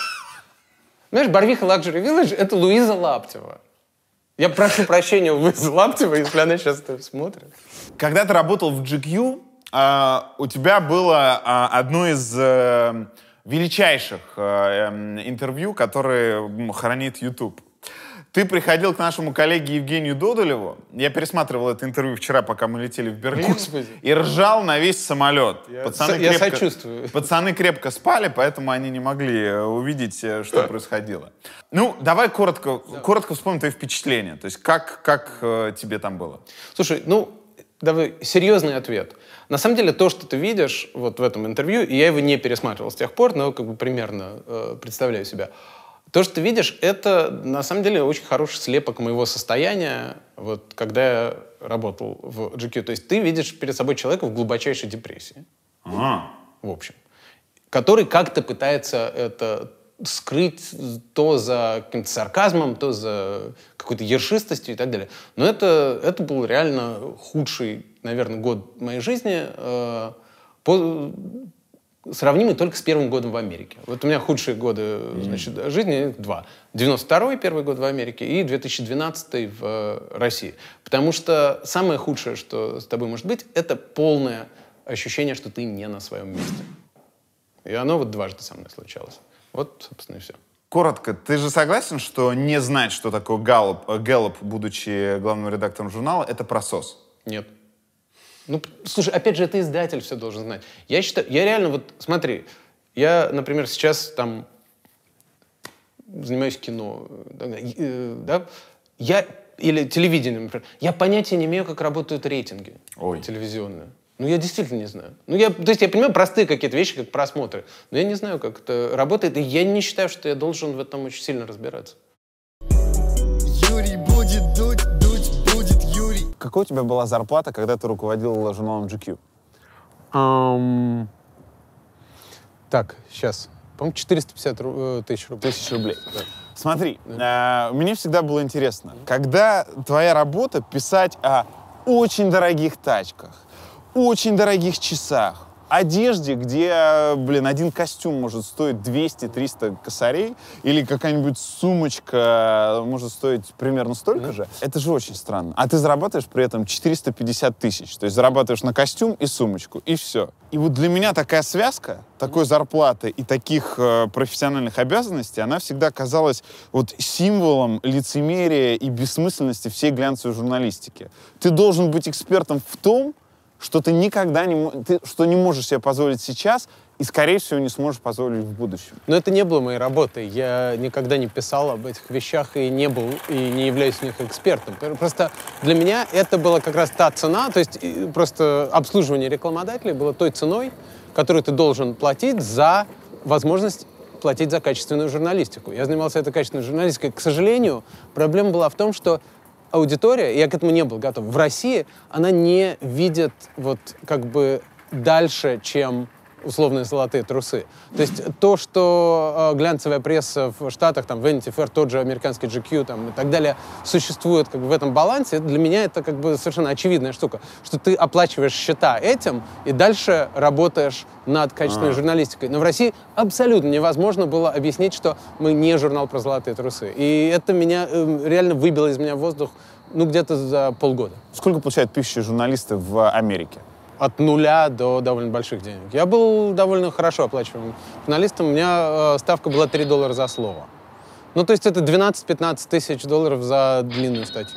Знаешь, барвиха Luxury Village — это Луиза Лаптева. Я прошу прощения у Луизы Лаптевой, если она сейчас это смотрит. Когда ты работал в джи кью, а, у тебя было а, одно из а, величайших а, интервью, которые хранит YouTube. Ты приходил к нашему коллеге Евгению Додолеву. Я пересматривал это интервью вчера, пока мы летели в Берлин. Господи. И ржал на весь самолет. Я, пацаны, со, я крепко, сочувствую. пацаны крепко спали, поэтому они не могли увидеть, что происходило. Ну, давай коротко, да. коротко вспомним твои впечатления. То есть как, как э, тебе там было? Слушай, ну, давай серьезный ответ. На самом деле, то, что ты видишь вот в этом интервью, и я его не пересматривал с тех пор, но как бы примерно э, представляю себя. То, что ты видишь, это, на самом деле, очень хороший слепок моего состояния, вот, когда я работал в джи кью. То есть ты видишь перед собой человека в глубочайшей депрессии, Ага. в общем, который как-то пытается это скрыть то за каким-то сарказмом, то за какой-то ершистостью и так далее. Но это, это был реально худший, наверное, год моей жизни, э, по... сравнимый только с первым годом в Америке. Вот у меня худшие годы, значит, жизни два. девяносто второй первый год в Америке и две тысячи двенадцатый в России. Потому что самое худшее, что с тобой может быть, это полное ощущение, что ты не на своем месте. И оно вот дважды со мной случалось. Вот, собственно, и все. Коротко, ты же согласен, что не знать, что такое Галлоп, Гэллоп, будучи главным редактором журнала, это просос? Нет. Ну, слушай, опять же, это издатель все должен знать. Я считаю, я реально вот, смотри, я, например, сейчас там занимаюсь кино, да, я, или телевидением, например, я понятия не имею, как работают рейтинги Ой. телевизионные. Ну, я действительно не знаю. Ну, я, то есть я понимаю простые какие-то вещи, как просмотры, но я не знаю, как это работает, и я не считаю, что я должен в этом очень сильно разбираться. Юрий будет дуть, дуть будет Юрий. Какая у тебя была зарплата, когда ты руководил журналом джи кью? Um... Так, сейчас. По-моему, четыреста пятьдесят тысяч рублей. Тысяч рублей. Да. Смотри, э, мне всегда было интересно, когда твоя работа писать о очень дорогих тачках, очень дорогих часах, одежде, где, блин, один костюм может стоить двести-триста косарей, или какая-нибудь сумочка может стоить примерно столько же, это же очень странно. А ты зарабатываешь при этом четыреста пятьдесят тысяч, то есть зарабатываешь на костюм и сумочку, и все. И вот для меня такая связка, такой зарплаты и таких э, профессиональных обязанностей, она всегда казалась вот символом лицемерия и бессмысленности всей глянцевой журналистики. Ты должен быть экспертом в том, что ты никогда не, ты, что не можешь себе позволить сейчас и, скорее всего, не сможешь позволить в будущем. Но это не было моей работой. Я никогда не писал об этих вещах и не был, и не являюсь в них экспертом. Просто для меня это была как раз та цена, то есть просто обслуживание рекламодателей было той ценой, которую ты должен платить за возможность платить за качественную журналистику. Я занимался этой качественной журналистикой. К сожалению, проблема была в том, что аудитория, я к этому не был готов, в России она не видит вот как бы дальше, чем условные золотые трусы. То есть то, что э, глянцевая пресса в Штатах, там, Vanity Fair, тот же американский джи кью там, и так далее, существует как бы в этом балансе, для меня это как бы совершенно очевидная штука, что ты оплачиваешь счета этим и дальше работаешь над качественной а. журналистикой. Но в России абсолютно невозможно было объяснить, что мы не журнал про золотые трусы. И это меня э, реально выбило из меня воздух, ну, где-то за полгода. Сколько получают пишущие журналисты в Америке? От нуля до довольно больших денег. Я был довольно хорошо оплачиваемым журналистом. У меня э, ставка была три доллара за слово. Ну, то есть это двенадцать-пятнадцать тысяч долларов за длинную статью.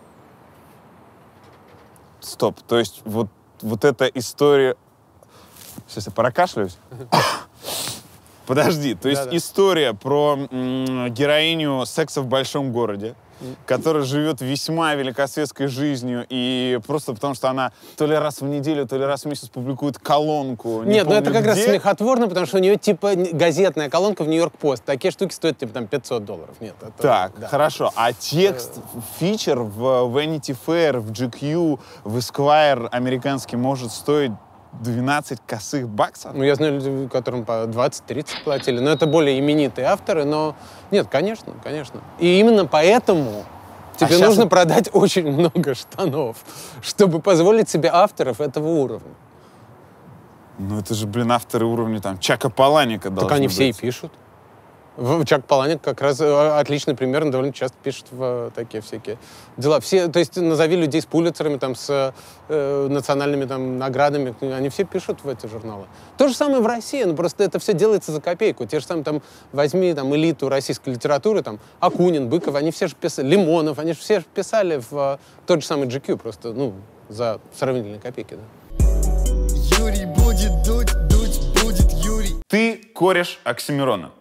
Стоп. То есть вот, вот эта история... Сейчас я прокашляюсь. Подожди. То есть история про героиню «Секса в большом городе», которая живет весьма великосветской жизнью, и просто потому, что она то ли раз в неделю, то ли раз в месяц публикует колонку. Не Нет, помню, ну это как где. раз смехотворно, потому что у нее типа газетная колонка в Нью-Йорк Пост. Такие штуки стоят типа там пятьсот долларов. Нет, это, так, да. Хорошо. А текст, фичер в Vanity Fair, в джи кью, в Esquire американский может стоить двенадцать косых баксов? Ну, я знаю людей, которым по двадцать-тридцать платили. Но это более именитые авторы, но... Нет, конечно, конечно. И именно поэтому тебе а нужно сейчас... продать очень много штанов, чтобы позволить себе авторов этого уровня. Ну, это же, блин, авторы уровня там Чака Паланика должны Так они быть. все и пишут. Чак Паланик как раз отличный пример, он довольно часто пишет в такие всякие дела. Все, то есть назови людей с Пулитцерами, там, с э, национальными там, наградами, они все пишут в эти журналы. То же самое в России, но просто это все делается за копейку. Те же самые, там, возьми там, элиту российской литературы, там, Акунин, Быков, они все же писали, Лимонов, они же все же писали в uh, тот же самый джи кью, просто, ну, за сравнительные копейки, да. Юрий будет дуть, дуть будет Юрий. Ты кореш Оксимирона.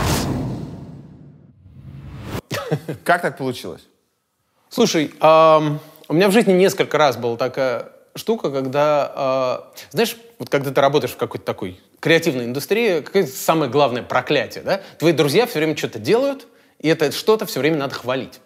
Как так получилось? Слушай, эм, у меня в жизни несколько раз была такая штука, когда, э, знаешь, вот когда ты работаешь в какой-то такой креативной индустрии, какое самое главное проклятие, да? Твои друзья все время что-то делают, и это что-то все время надо хвалить.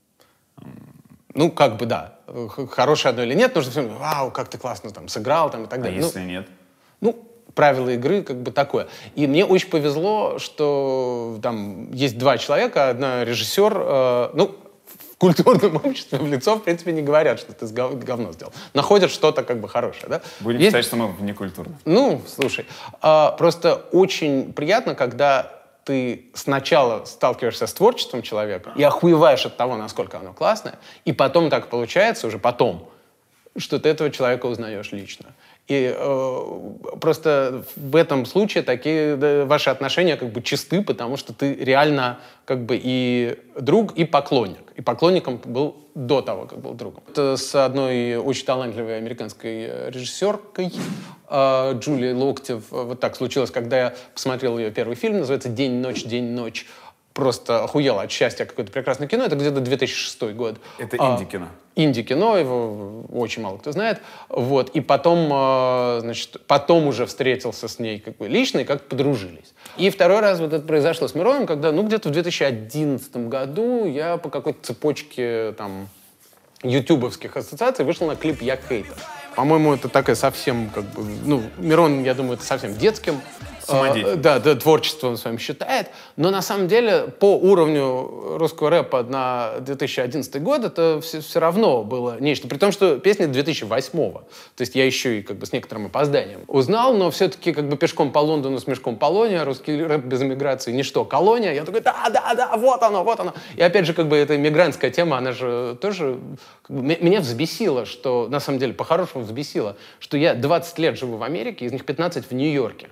Ну, как бы, да. Хорошее одно или нет, нужно все время, вау, как ты классно там сыграл, там, и так далее. А если ну, нет? Ну, правила игры как бы такое. И мне очень повезло, что там есть два человека, одна режиссер, э, ну, в культурном обществе в лицо, в принципе, не говорят, что ты гов- говно сделал. Находят что-то как бы хорошее, да? Будем есть... считать, что мы вне культуры. Ну, слушай, э, просто очень приятно, когда ты сначала сталкиваешься с творчеством человека и охуеваешь от того, насколько оно классное, и потом так получается, уже потом, что ты этого человека узнаешь лично. И э, просто в этом случае такие да, ваши отношения как бы чисты, потому что ты реально как бы и друг, и поклонник. И поклонником был до того, как был другом. Это с одной очень талантливой американской режиссеркой э, Джулией Локтев. Вот так случилось, когда я посмотрел ее первый фильм, называется «День, ночь, день, ночь». Просто охуела от счастья, какое-то прекрасное кино. Это где-то две тысячи шестой год. Это инди-кино. А, инди-кино, его очень мало кто знает. Вот. И потом, а, значит, потом уже встретился с ней как бы лично и как подружились. И второй раз вот это произошло с Мироном, когда, ну, где-то в две тысячи одиннадцатом году я по какой-то цепочке там ютубовских ассоциаций вышел на клип «Я хейтер». По-моему, это такая совсем, как бы, ну, Мирон, я думаю, это совсем детским э, да, да, творчеством своим считает, но на самом деле по уровню русского рэпа на две тысячи одиннадцатый год это все, все равно было нечто, при том, что песня две тысячи восьмого, то есть я еще и как бы с некоторым опозданием узнал, но все-таки как бы пешком по Лондону с мешком полония, русский рэп без эмиграции, ничто, колония, я такой, да, да, да, вот оно, вот оно. И опять же, как бы эта иммигрантская тема, она же тоже как бы, меня взбесила, что, на самом деле, по-хорошему взбесила, что я двадцать лет живу в Америке, из них пятнадцать в Нью-Йорке.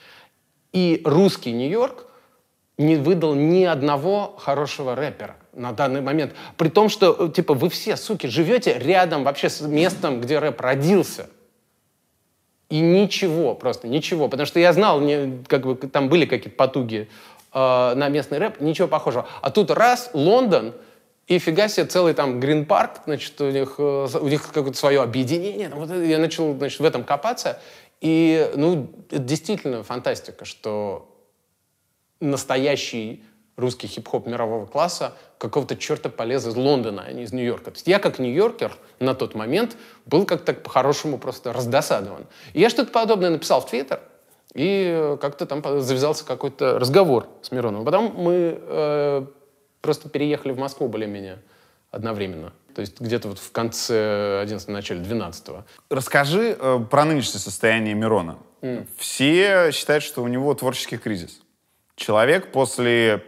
И русский Нью-Йорк не выдал ни одного хорошего рэпера на данный момент. При том, что, типа, вы все, суки, живете рядом вообще с местом, где рэп родился. И ничего, просто ничего. Потому что я знал, не, как бы, там были какие-то потуги э, на местный рэп, ничего похожего. А тут раз, Лондон, и фига себе целый там Грин-парк, значит, у них, у них какое-то свое объединение. Вот я начал, значит, в этом копаться. И, ну, это действительно фантастика, что настоящий русский хип-хоп мирового класса какого-то черта полез из Лондона, а не из Нью-Йорка. То есть я, как нью-йоркер, на тот момент был как-то по-хорошему просто раздосадован. И я что-то подобное написал в Твиттер. И как-то там завязался какой-то разговор с Мироновым. Потом мы э, просто переехали в Москву более-менее одновременно. То есть где-то вот в конце одиннадцатого, начале двенадцатого. Расскажи э, про нынешнее состояние Мирона. Mm. Все считают, что у него творческий кризис. Человек после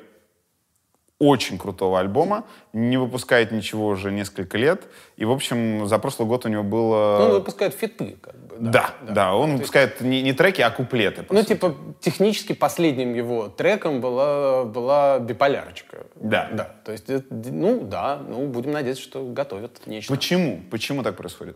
очень крутого альбома не выпускает ничего уже несколько лет. И, в общем, за прошлый год у него было... Ну, он выпускает фиты, как бы. Да, да, да, да он выпускает есть... не, не треки, а куплеты. Ну, сути. Типа, технически последним его треком была, была «Биполярочка». Да. Да. То есть, ну, да, ну, будем надеяться, что готовят нечто. Почему? Почему так происходит?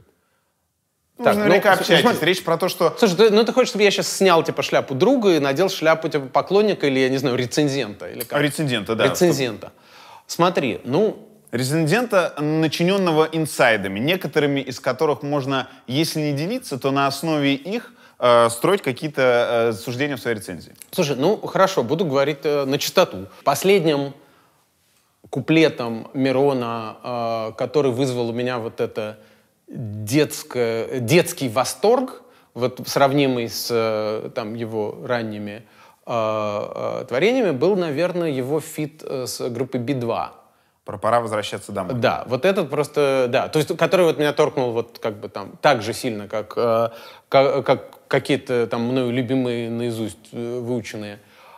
Так, ну, наверняка ну, общаетесь. смотри, речь про то, что... Слушай, ты, ну ты хочешь, чтобы я сейчас снял, типа, шляпу друга и надел шляпу, типа, поклонника или, я не знаю, рецензента? Или как? Рецензента, да. Рецензента. Смотри, ну... Рецензента, начиненного инсайдами, некоторыми из которых можно, если не делиться, то на основе их э, строить какие-то э, суждения в своей рецензии. Слушай, ну, хорошо, буду говорить э, на чистоту. Последним куплетом Мирона, э, который вызвал у меня вот это... Детское, детский восторг, вот, сравнимый с там, его ранними э, э, творениями, был, наверное, его фит э, с группой би два. Про «Пора возвращаться домой». Да, вот этот просто, да, то есть, который вот меня торкнул вот как бы там так же сильно, как, э, как, как какие-то там мною любимые наизусть э, выученные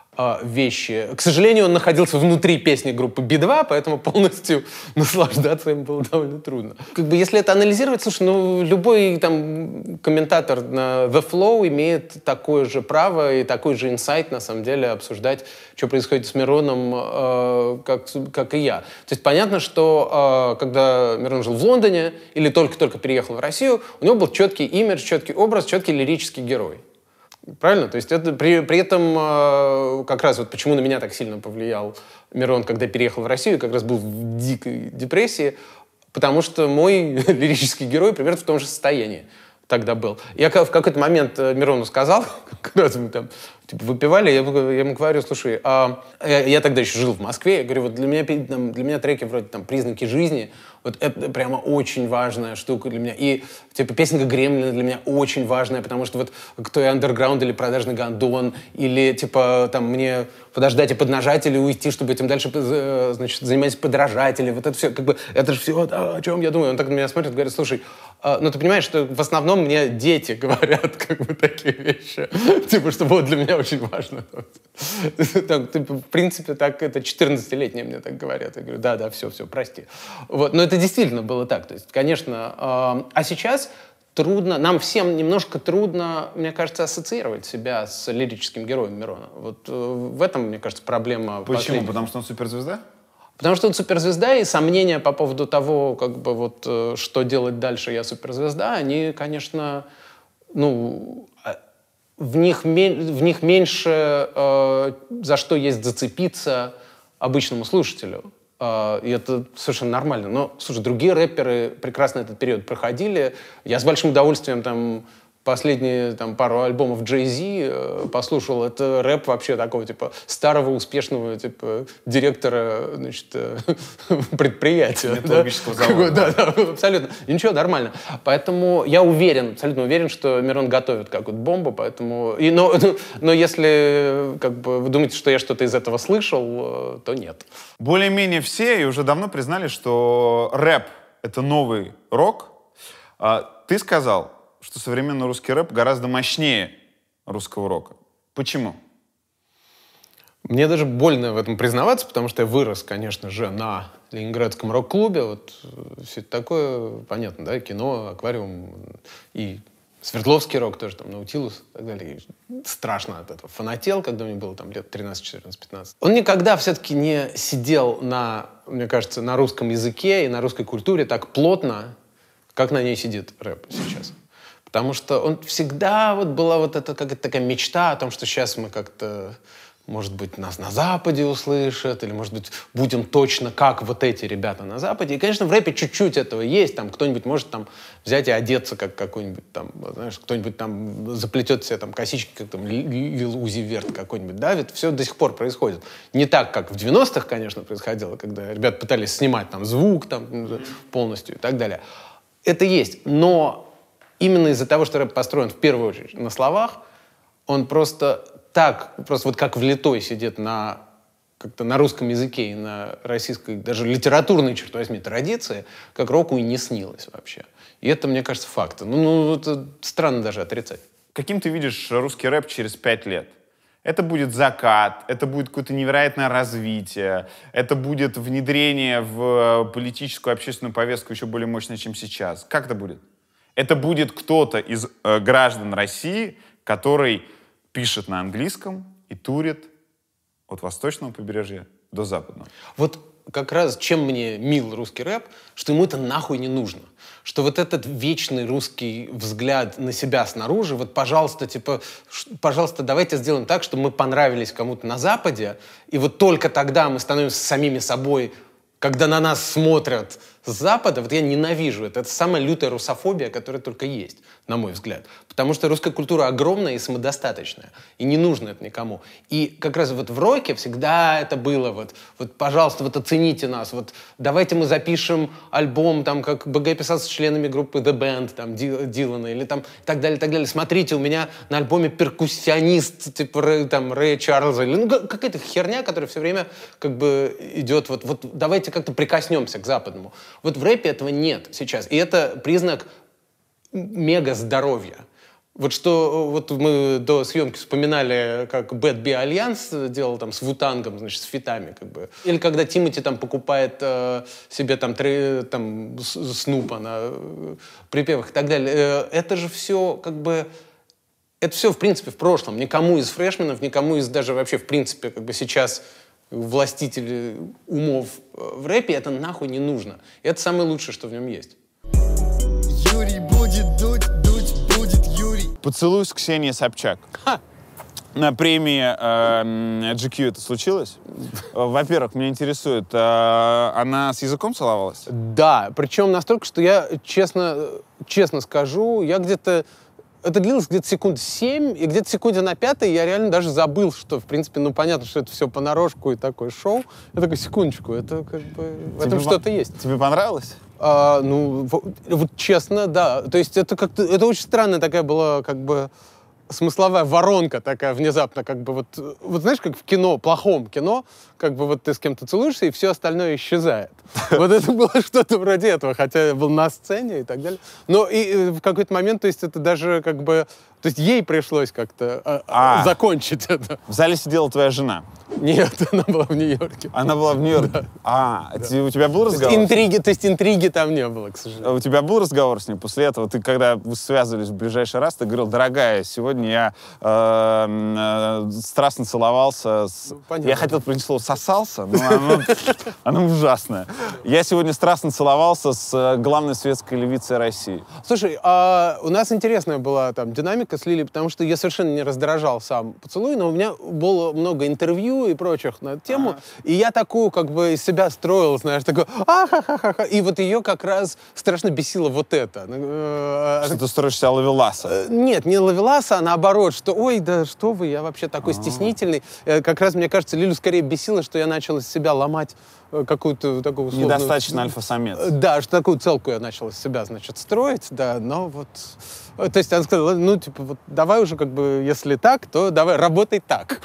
вещи. К сожалению, он находился внутри песни группы би два, поэтому полностью наслаждаться им было довольно трудно. Как бы, если это анализировать, слушай, ну, любой там комментатор на The Flow имеет такое же право и такой же инсайт, на самом деле, обсуждать, что происходит с Мироном, э, как, как и я. То есть понятно, что э, когда Мирон жил в Лондоне или только-только переехал в Россию, у него был четкий имидж, четкий образ, четкий лирический герой. Правильно? То есть это при, при этом э, как раз вот почему на меня так сильно повлиял Мирон, когда переехал в Россию, как раз был в дикой депрессии, потому что мой лирический герой примерно в том же состоянии тогда был. Я в какой-то момент Мирону сказал, как раз мы там типа, выпивали, я, я ему говорю, слушай, а, я, я тогда еще жил в Москве, я говорю, вот для меня, там, для меня треки вроде там «Признаки жизни», вот это прямо очень важная штука для меня. И типа песенка «Гремлина» для меня очень важная, потому что вот кто я андерграунд или продажный гондон, или типа там мне подождать и поднажать, или уйти, чтобы этим дальше, значит, заниматься подражатели. Вот это все, как бы, это же все, о чем я думаю. Он так на меня смотрит, говорит, слушай, а, ну ты понимаешь, что в основном мне дети говорят как бы такие вещи. Типа, что вот для меня очень важно. Так, ты, в принципе, так это четырнадцатилетние мне так говорят. Я говорю, да, да, все, все, прости. Вот, но это действительно было так. То есть, конечно, э, а сейчас трудно, нам всем немножко трудно, мне кажется, ассоциировать себя с лирическим героем Мирона. Вот э, в этом, мне кажется, проблема. Почему? Последних. Потому что он суперзвезда? Потому что он суперзвезда, и сомнения по поводу того, как бы вот, э, что делать дальше, я суперзвезда, они, конечно, ну, в них, в них меньше э, за что есть зацепиться обычному слушателю. Uh, и это совершенно нормально. Но, слушай, другие рэперы прекрасно этот период проходили. Я с большим удовольствием там последние там, пару альбомов Jay-Z э, послушал. Это рэп вообще такого, типа, старого, успешного, типа, директора, значит, э, предприятия. Металлургического завода. Да, да, абсолютно. И ничего, нормально. Поэтому я уверен, абсолютно уверен, что Мирон готовит какую-то бомбу, поэтому... И, но, но если, как бы, вы думаете, что я что-то из этого слышал, то нет. Более-менее все и уже давно признали, что рэп — это новый рок. А ты сказал, что современный русский рэп гораздо мощнее русского рока. Почему? Мне даже больно в этом признаваться, потому что я вырос, конечно же, на Ленинградском рок-клубе. Вот все это такое, понятно, да, кино, аквариум и Свердловский рок тоже, там, Наутилус и так далее. И страшно от этого фанател, когда мне было там лет тринадцать, четырнадцать, пятнадцать. Он никогда все-таки не сидел на, мне кажется, на русском языке и на русской культуре так плотно, как на ней сидит рэп сейчас. Потому что он всегда вот была вот эта какая-то такая мечта о том, что сейчас мы как-то, может быть, нас на Западе услышат, или, может быть, будем точно как вот эти ребята на Западе. И, конечно, в рэпе чуть-чуть этого есть. Там кто-нибудь может там взять и одеться, как какой-нибудь там, знаешь, кто-нибудь там заплетет себе там косички, как там Лил Узи Верт какой-нибудь, да, ведь все до сих пор происходит. Не так, как в девяностых, конечно, происходило, когда ребята пытались снимать там звук там полностью и так далее. Это есть, но именно из-за того, что рэп построен в первую очередь на словах, он просто так, просто вот как влитой сидит на, как-то на русском языке и на российской, даже литературной, черт возьми, традиции, как року и не снилось вообще. И это, мне кажется, факт. Ну, ну это странно даже отрицать. Каким ты видишь русский рэп через пять лет? Это будет закат, это будет какое-то невероятное развитие, это будет внедрение в политическую, общественную повестку еще более мощное, чем сейчас. Как это будет? Это будет кто-то из э, граждан России, который пишет на английском и турит от восточного побережья до западного. Вот как раз чем мне мил русский рэп, что ему это нахуй не нужно. Что вот этот вечный русский взгляд на себя снаружи, вот, пожалуйста, типа, пожалуйста, давайте сделаем так, чтобы мы понравились кому-то на Западе, и вот только тогда мы становимся самими собой, когда на нас смотрят с Запада. Вот я ненавижу это. Это самая лютая русофобия, которая только есть, на мой взгляд. Потому что русская культура огромная и самодостаточная. И не нужно это никому. И как раз вот в роке всегда это было. Вот, вот пожалуйста, вот оцените нас. Вот давайте мы запишем альбом, там, как БГ писал с членами группы The Band, там, Дилана, или там, и так далее, и так далее. Смотрите, у меня на альбоме перкуссионист, типа, Рэй, там, Рэя Чарльза. Или, ну, какая-то херня, которая все время как бы идет. Вот, вот давайте как-то прикоснемся к западному. Вот в рэпе этого нет сейчас. И это признак мега здоровья. Вот что вот мы до съемки вспоминали, как Bad Bee Alliance делал там с Вутангом, значит, с фитами, как бы. Или когда Тимати там покупает э, себе там, тре, там Снупа на э, припевах и так далее. Э, это же все как бы... Это все, в принципе, в прошлом. Никому из фрешменов, никому из даже вообще, в принципе, как бы сейчас... властители умов в рэпе, это нахуй не нужно. И это самое лучшее, что в нем есть. Юрий будет дуть, дуть будет Юрий. Поцелуй с Ксенией Собчак. Ха! На премии э, джи кью это случилось? Во-первых, меня интересует, э, она с языком целовалась? Да, причем настолько, что я, честно, честно скажу, я где-то... Это длилось где-то секунд семь, и где-то секунде на пятой я реально даже забыл, что, в принципе, ну, понятно, что это все понарошку и такое шоу. Я такой, секундочку, это как бы... В этом что-то есть. Тебе понравилось? А, ну, вот, вот честно, да. То есть это как-то... Это очень странная такая была, как бы, смысловая воронка такая внезапно, как бы вот... Вот знаешь, как в кино, плохом кино, как бы вот ты с кем-то целуешься, и все остальное исчезает. Вот это было что-то вроде этого, хотя я был на сцене и так далее. Но и в какой-то момент, то есть это даже как бы... То есть ей пришлось как-то а, а. закончить это. В зале сидела твоя жена? Нет, она была в Нью-Йорке. Она была в Нью-Йорке? Да. А, да. У тебя был разговор? То есть, интриги, то есть интриги там не было, к сожалению. У тебя был разговор с ней после этого? Ты, когда вы связывались в ближайший раз, ты говорил, дорогая, сегодня я э, э, страстно целовался. С... Ну, я хотел произнести слово «сосался», но оно, оно ужасное. Я сегодня страстно целовался с главной светской львицей России. Слушай, а у нас интересная была там динамика с Лилей, потому что я совершенно не раздражал сам поцелуй, но у меня было много интервью и прочих на эту тему, ага. И я такую как бы из себя строил, знаешь, такой а-ха-ха-ха-ха, и вот ее как раз страшно бесило вот это. Что ты строишь себя ловеласа? Нет, не ловеласа, а наоборот, что ой, да что вы, я вообще такой А-а-а. стеснительный. Как раз, мне кажется, Лилю скорее бесило, что я начал из себя ломать какую-то такую условную... Недостаточно альфа-самец. Да, что такую целку я начал из себя, значит, строить, да, но вот... То есть она сказала, ну, типа, вот давай уже, как бы, если так, то давай, работай так.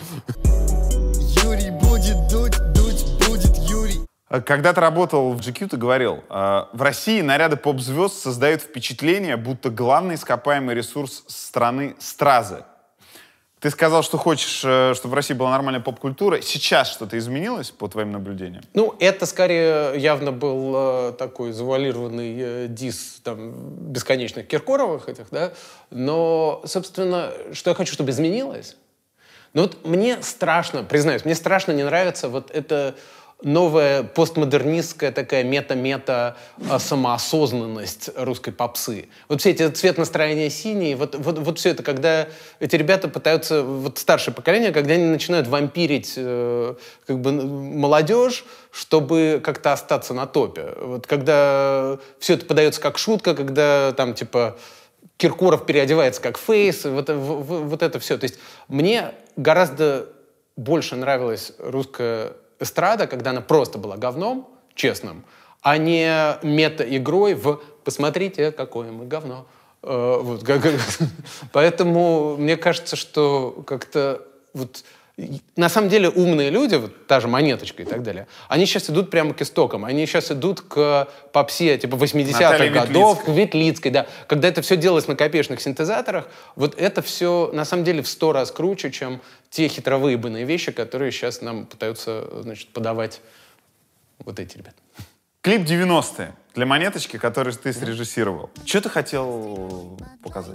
Юрий будет дуть, дуть будет Юрий. Когда ты работал в джи кью, ты говорил, в России наряды поп-звезд создают впечатление, будто главный ископаемый ресурс страны — стразы. Ты сказал, что хочешь, чтобы в России была нормальная поп-культура. Сейчас что-то изменилось, по твоим наблюдениям? Ну, это скорее явно был э, такой завуалированный э, дис там, бесконечных Киркоровых этих, да. Но, собственно, что я хочу, чтобы изменилось? Ну вот мне страшно, признаюсь, мне страшно не нравится вот это... новая постмодернистская такая мета-мета самоосознанность русской попсы. Вот все эти цвет настроения синий, вот, вот, вот все это, когда эти ребята пытаются, вот старшее поколение, когда они начинают вампирить э, как бы молодежь, чтобы как-то остаться на топе. Вот когда все это подается как шутка, когда там типа Киркоров переодевается как Фейс, вот, вот, вот это все. То есть мне гораздо больше нравилась русская эстрада, когда она просто была говном, честным, а не мета-игрой в «посмотрите, какое мы говно». Э, вот, как, поэтому мне кажется, что как-то вот на самом деле умные люди, вот та же Монеточка и так далее, они сейчас идут прямо к истокам. Они сейчас идут к попсе типа восьмидесятых годов, к Ветлицкой, да. Когда это все делалось на копеечных синтезаторах, вот это все на самом деле в сто раз круче, чем те хитровыебанные вещи, которые сейчас нам пытаются, значит, подавать вот эти ребята. Клип девяностые для Монеточки, который ты срежиссировал. Что ты хотел показать?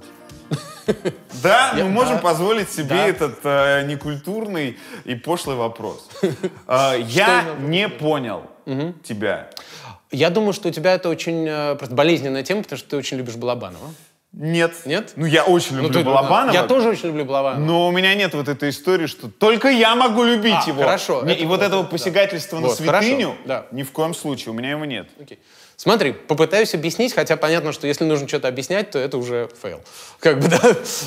Да, мы можем позволить себе этот некультурный и пошлый вопрос. Я не понял тебя. Я думаю, что у тебя это очень просто болезненная тема, потому что ты очень любишь Балабанова. Нет. Нет? Ну, я очень люблю ну, ты, Балабанова. Я тоже очень люблю Балабанова. Но у меня нет вот этой истории, что только я могу любить а, его. Хорошо. Не, это, и вот этого да. посягательства вот, на святыню хорошо, да. ни в коем случае. У меня его нет. Окей. Смотри, попытаюсь объяснить, хотя понятно, что если нужно что-то объяснять, то это уже фейл. Как бы, да?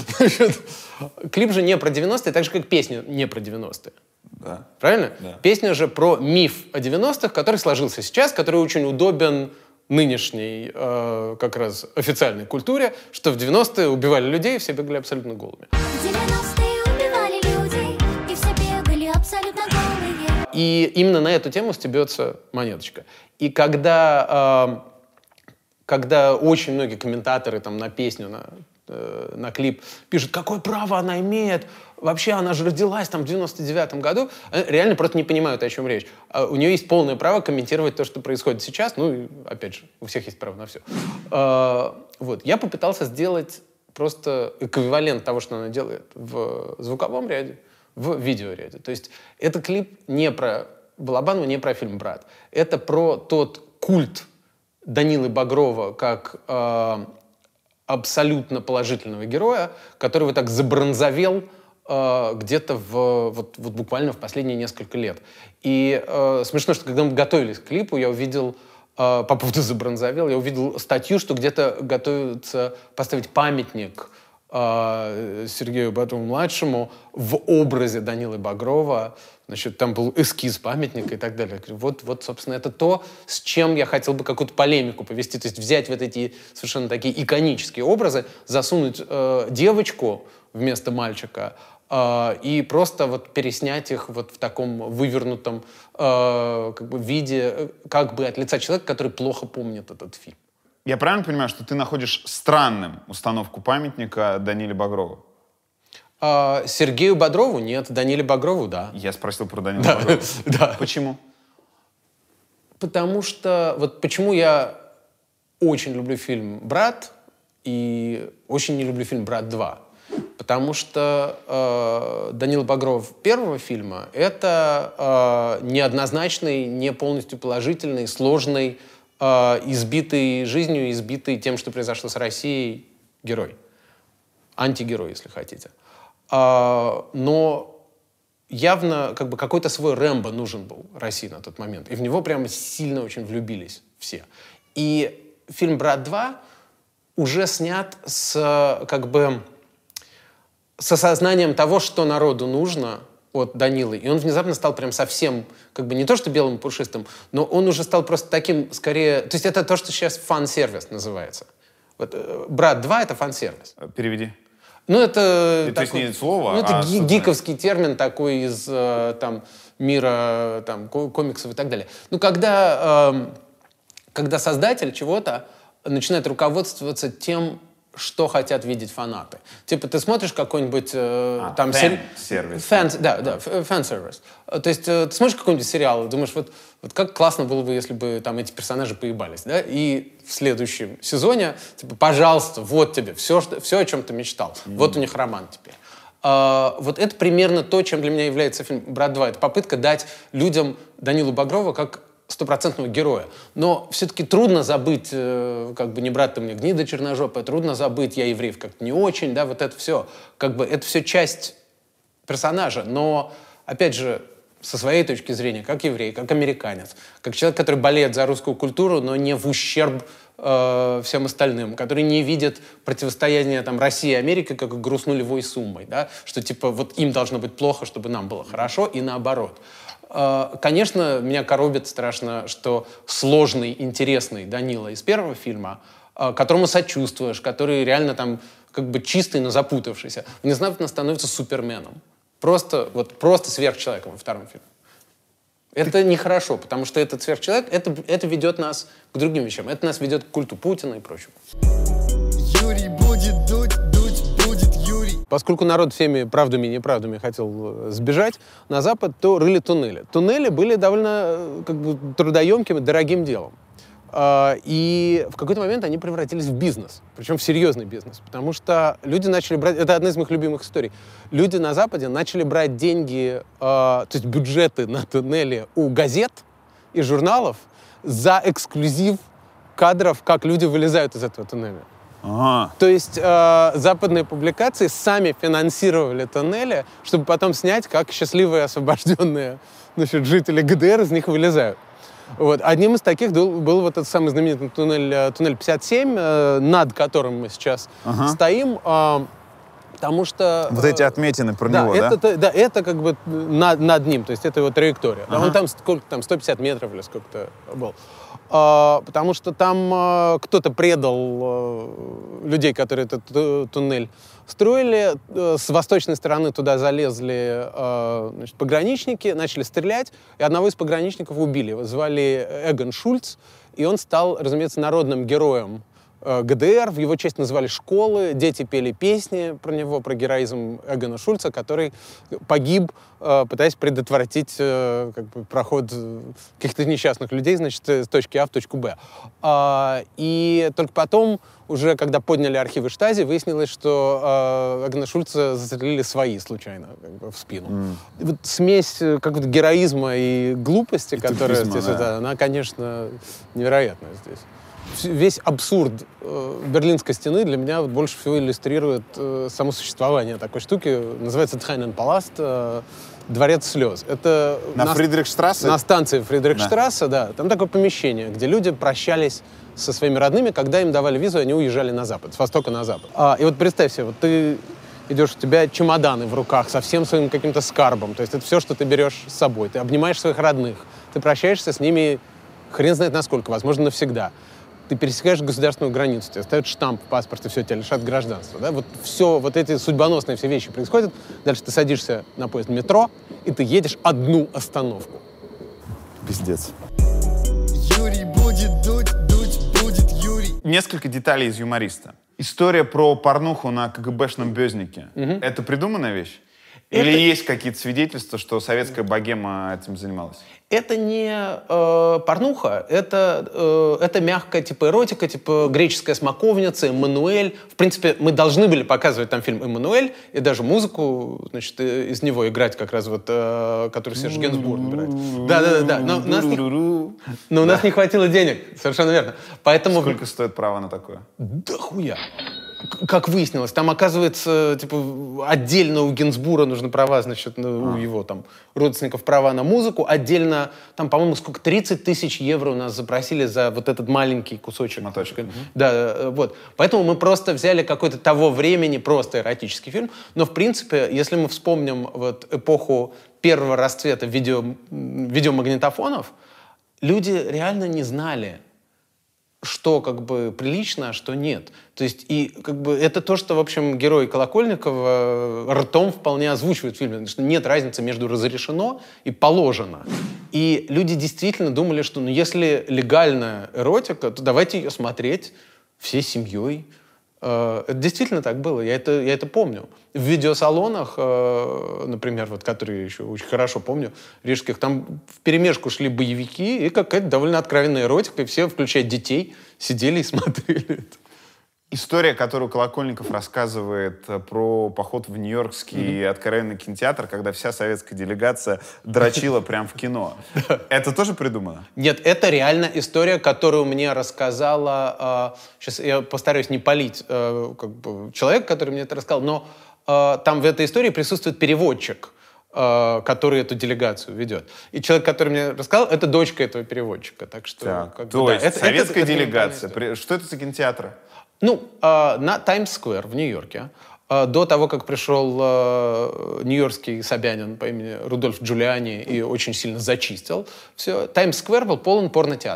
Клип же не про девяностые, так же, как песня не про девяностые. Да. Правильно? Да. Песня же про миф о девяностых, который сложился сейчас, который очень удобен нынешней э, как раз официальной культуре, что в девяностые убивали людей, и все бегали абсолютно голыми. В девяностые убивали людей, и все бегали абсолютно голые. И именно на эту тему стебется Монеточка. И когда, э, когда очень многие комментаторы там, на песню, на, э, на клип пишут, какое право она имеет, вообще она же родилась там, в девяносто девятом году, реально просто не понимают, о чем речь. А у нее есть полное право комментировать то, что происходит сейчас. Ну, и, опять же, у всех есть право на все. Э, вот. Я попытался сделать просто эквивалент того, что она делает в звуковом ряде, в видеоряде. То есть это клип не про Балабанова, не про фильм «Брат». Это про тот культ Данилы Багрова как э, абсолютно положительного героя, который вот так забронзовел э, где-то в, вот, вот буквально в последние несколько лет. И э, смешно, что когда мы готовились к клипу, я увидел, э, по поводу забронзовел, я увидел статью, что где-то готовится поставить памятник э, Сергею Бодрову-младшему в образе Данилы Багрова. Значит, там был эскиз памятника и так далее. Вот, вот, собственно, это то, с чем я хотел бы какую-то полемику повести. То есть взять вот эти совершенно такие иконические образы, засунуть э, девочку вместо мальчика э, и просто вот переснять их вот в таком вывернутом э, как бы виде, как бы от лица человека, который плохо помнит этот фильм. Я правильно понимаю, что ты находишь странным установку памятника Даниле Багрову? А, Сергею Бодрову нет, Даниле Багрову да. Я спросил про Данилу да. Багрову. Да. Почему? Потому что... Вот почему я очень люблю фильм «Брат» и очень не люблю фильм «Брат два». Потому что э, Данила Багров первого фильма — это э, неоднозначный, не полностью положительный, сложный, э, избитый жизнью, избитый тем, что произошло с Россией герой. Антигерой, если хотите. А, но явно как бы какой-то свой Рэмбо нужен был России на тот момент. И в него прямо сильно очень влюбились все. И фильм «Брат два» уже снят с, как бы, с осознанием того, что народу нужно от Данилы. И он внезапно стал прям совсем, как бы не то что белым и пушистым, но он уже стал просто таким, скорее... То есть это то, что сейчас фан-сервис называется. Вот, «Брат два» — это фан-сервис. Переведи. Ну, это... И, такой, то есть не слово, ну, это а... ги- гиковский термин такой из э, там, мира там, комиксов и так далее. Ну, когда, э, когда создатель чего-то начинает руководствоваться тем, что хотят видеть фанаты. Типа ты смотришь какой-нибудь... Э, а, там фэн-сервис. Фэн, да, да, фэн-сервис. То есть э, ты смотришь какой-нибудь сериал и думаешь, вот, вот как классно было бы, если бы там эти персонажи поебались, да? И в следующем сезоне, типа, пожалуйста, вот тебе все, что, все о чем ты мечтал. Mm-hmm. Вот у них роман теперь. А, вот это примерно то, чем для меня является фильм «Брат два». Это попытка дать людям Данилу Багрова как стопроцентного героя. Но все-таки трудно забыть, э, как бы не брат ты мне гнида черножопая, трудно забыть я евреев как-то не очень, да, вот это все. Как бы это все часть персонажа, но, опять же, со своей точки зрения, как еврей, как американец, как человек, который болеет за русскую культуру, но не в ущерб э, всем остальным, который не видит противостояния там, России и Америки как игру с нулевой суммой, да, что типа вот им должно быть плохо, чтобы нам было хорошо, и наоборот. Э, конечно, меня коробит страшно, что сложный, интересный Данила из первого фильма э, которому сочувствуешь, который реально там как бы чистый, но запутавшийся, внезапно становится суперменом. Просто, вот, просто сверхчеловеком во втором фильме. Это нехорошо, потому что этот сверхчеловек, это, это ведет нас к другим вещам. Это нас ведет к культу Путина и прочему. Юрий будет дуть, дуть будет Юрий. Поскольку народ всеми правдами и неправдами хотел сбежать на Запад, то рыли туннели. Туннели были довольно как бы, трудоемким и дорогим делом. И в какой-то момент они превратились в бизнес, причем в серьезный бизнес, потому что люди начали брать, это одна из моих любимых историй, люди на Западе начали брать деньги, то есть бюджеты на туннели у газет и журналов за эксклюзив кадров, как люди вылезают из этого туннеля. Ага. То есть э, западные публикации сами финансировали туннели, чтобы потом снять, как счастливые освобожденные, значит, жители ГДР из них вылезают. Вот. Одним из таких был, был вот этот самый знаменитый туннель, туннель пятьдесят семь, э, над которым мы сейчас ага. стоим, э, потому что... Вот эти отметины про да, него, это, да? Да, это как бы над, над ним, то есть это его траектория. Ага. Он там, сколько, там сто пятьдесят метров или сколько-то был. Э, потому что там э, кто-то предал э, людей, которые этот э, туннель строили. Э, с восточной стороны туда залезли э, значит, пограничники, начали стрелять, и одного из пограничников убили. Его звали Эгон Шульц, и он стал, разумеется, народным героем э, ГДР. В его честь называли школы, дети пели песни про него, про героизм Эгона Шульца, который погиб, э, пытаясь предотвратить э, как бы, проход каких-то несчастных людей, значит, с точки А в точку Б. А, и только потом, уже когда подняли архивы Штази, выяснилось, что э, Эгона Шульца застрелили свои случайно как бы, в спину. Mm. И вот смесь как-то героизма и глупости, и которая здесь, да. Да, она, конечно, невероятная здесь. Весь абсурд э, Берлинской стены для меня вот больше всего иллюстрирует э, само существование такой штуки. Называется Трайненпаласт, э, дворец слез. Это на, на Фридрихштрассе? На станции Фридрихштрассе, да. да. Там такое помещение, где люди прощались со своими родными, когда им давали визу, они уезжали на запад, с востока на запад. А, и вот представь себе, вот ты идешь, у тебя чемоданы в руках со всем своим каким-то скарбом. То есть это все, что ты берешь с собой. Ты обнимаешь своих родных, ты прощаешься с ними хрен знает насколько, возможно, навсегда. Ты пересекаешь государственную границу, тебе ставят штамп в паспорте, все, тебя лишат гражданства. Да? Вот все, вот эти судьбоносные все вещи происходят. Дальше ты садишься на поезд метро, и ты едешь одну остановку. Пиздец. Юрий будет дуть, дуть будет Юрий. Несколько деталей из «Юмориста». История про порнуху на КГБшном Бёзнике. Угу. Это придуманная вещь? Или это... есть какие-то свидетельства, что советская богема этим занималась? Это не э, порнуха, это, э, это мягкая типа эротика, типа греческая смоковница, Эммануэль. В принципе, мы должны были показывать там фильм «Эммануэль», и даже музыку, значит, из него играть как раз вот, э, который Серж Генсбург играет. Да-да-да, но, у нас не, но у нас не хватило денег, совершенно верно. Поэтому... Сколько стоит право на такое? Да хуя. Как выяснилось, там, оказывается, типа, отдельно у Гинзбура нужны права, значит, у его там родственников права на музыку, отдельно, там, по-моему, сколько, тридцать тысяч евро у нас запросили за вот этот маленький кусочек. Моточек. Да, вот. Поэтому мы просто взяли какой-то того времени просто эротический фильм, но, в принципе, если мы вспомним вот эпоху первого расцвета видео, видеомагнитофонов, люди реально не знали, что как бы прилично, а что нет. То есть и как бы это то, что, в общем, герой Колокольникова ртом вполне озвучивает в фильме, что нет разницы между разрешено и положено. И люди действительно думали, что ну, если легальная эротика, то давайте ее смотреть всей семьей. Это действительно так было, я это, я это помню. В видеосалонах, например, вот, которые еще очень хорошо помню, рижских, там вперемешку шли боевики и какая-то довольно откровенная эротика, и все, включая детей, сидели и смотрели это. История, которую Колокольников рассказывает про поход в Нью-Йоркский mm-hmm. откровенный кинотеатр, когда вся советская делегация дрочила прямо в кино. Это тоже придумано? Нет, это реально история, которую мне рассказала... Сейчас я постараюсь не палить как бы, человека, который мне это рассказал, но там в этой истории присутствует переводчик, который эту делегацию ведет. И человек, который мне рассказал, это дочка этого переводчика. Так что, так, как бы, то да, есть это, советская это, делегация. Это Что это за кинотеатр? Ну, э, на Таймс-сквер в Нью-Йорке, э, до того, как пришел э, нью-йоркский Собянин по имени Рудольф Джулиани и очень сильно зачистил все, Таймс-сквер был полон порнотеатров.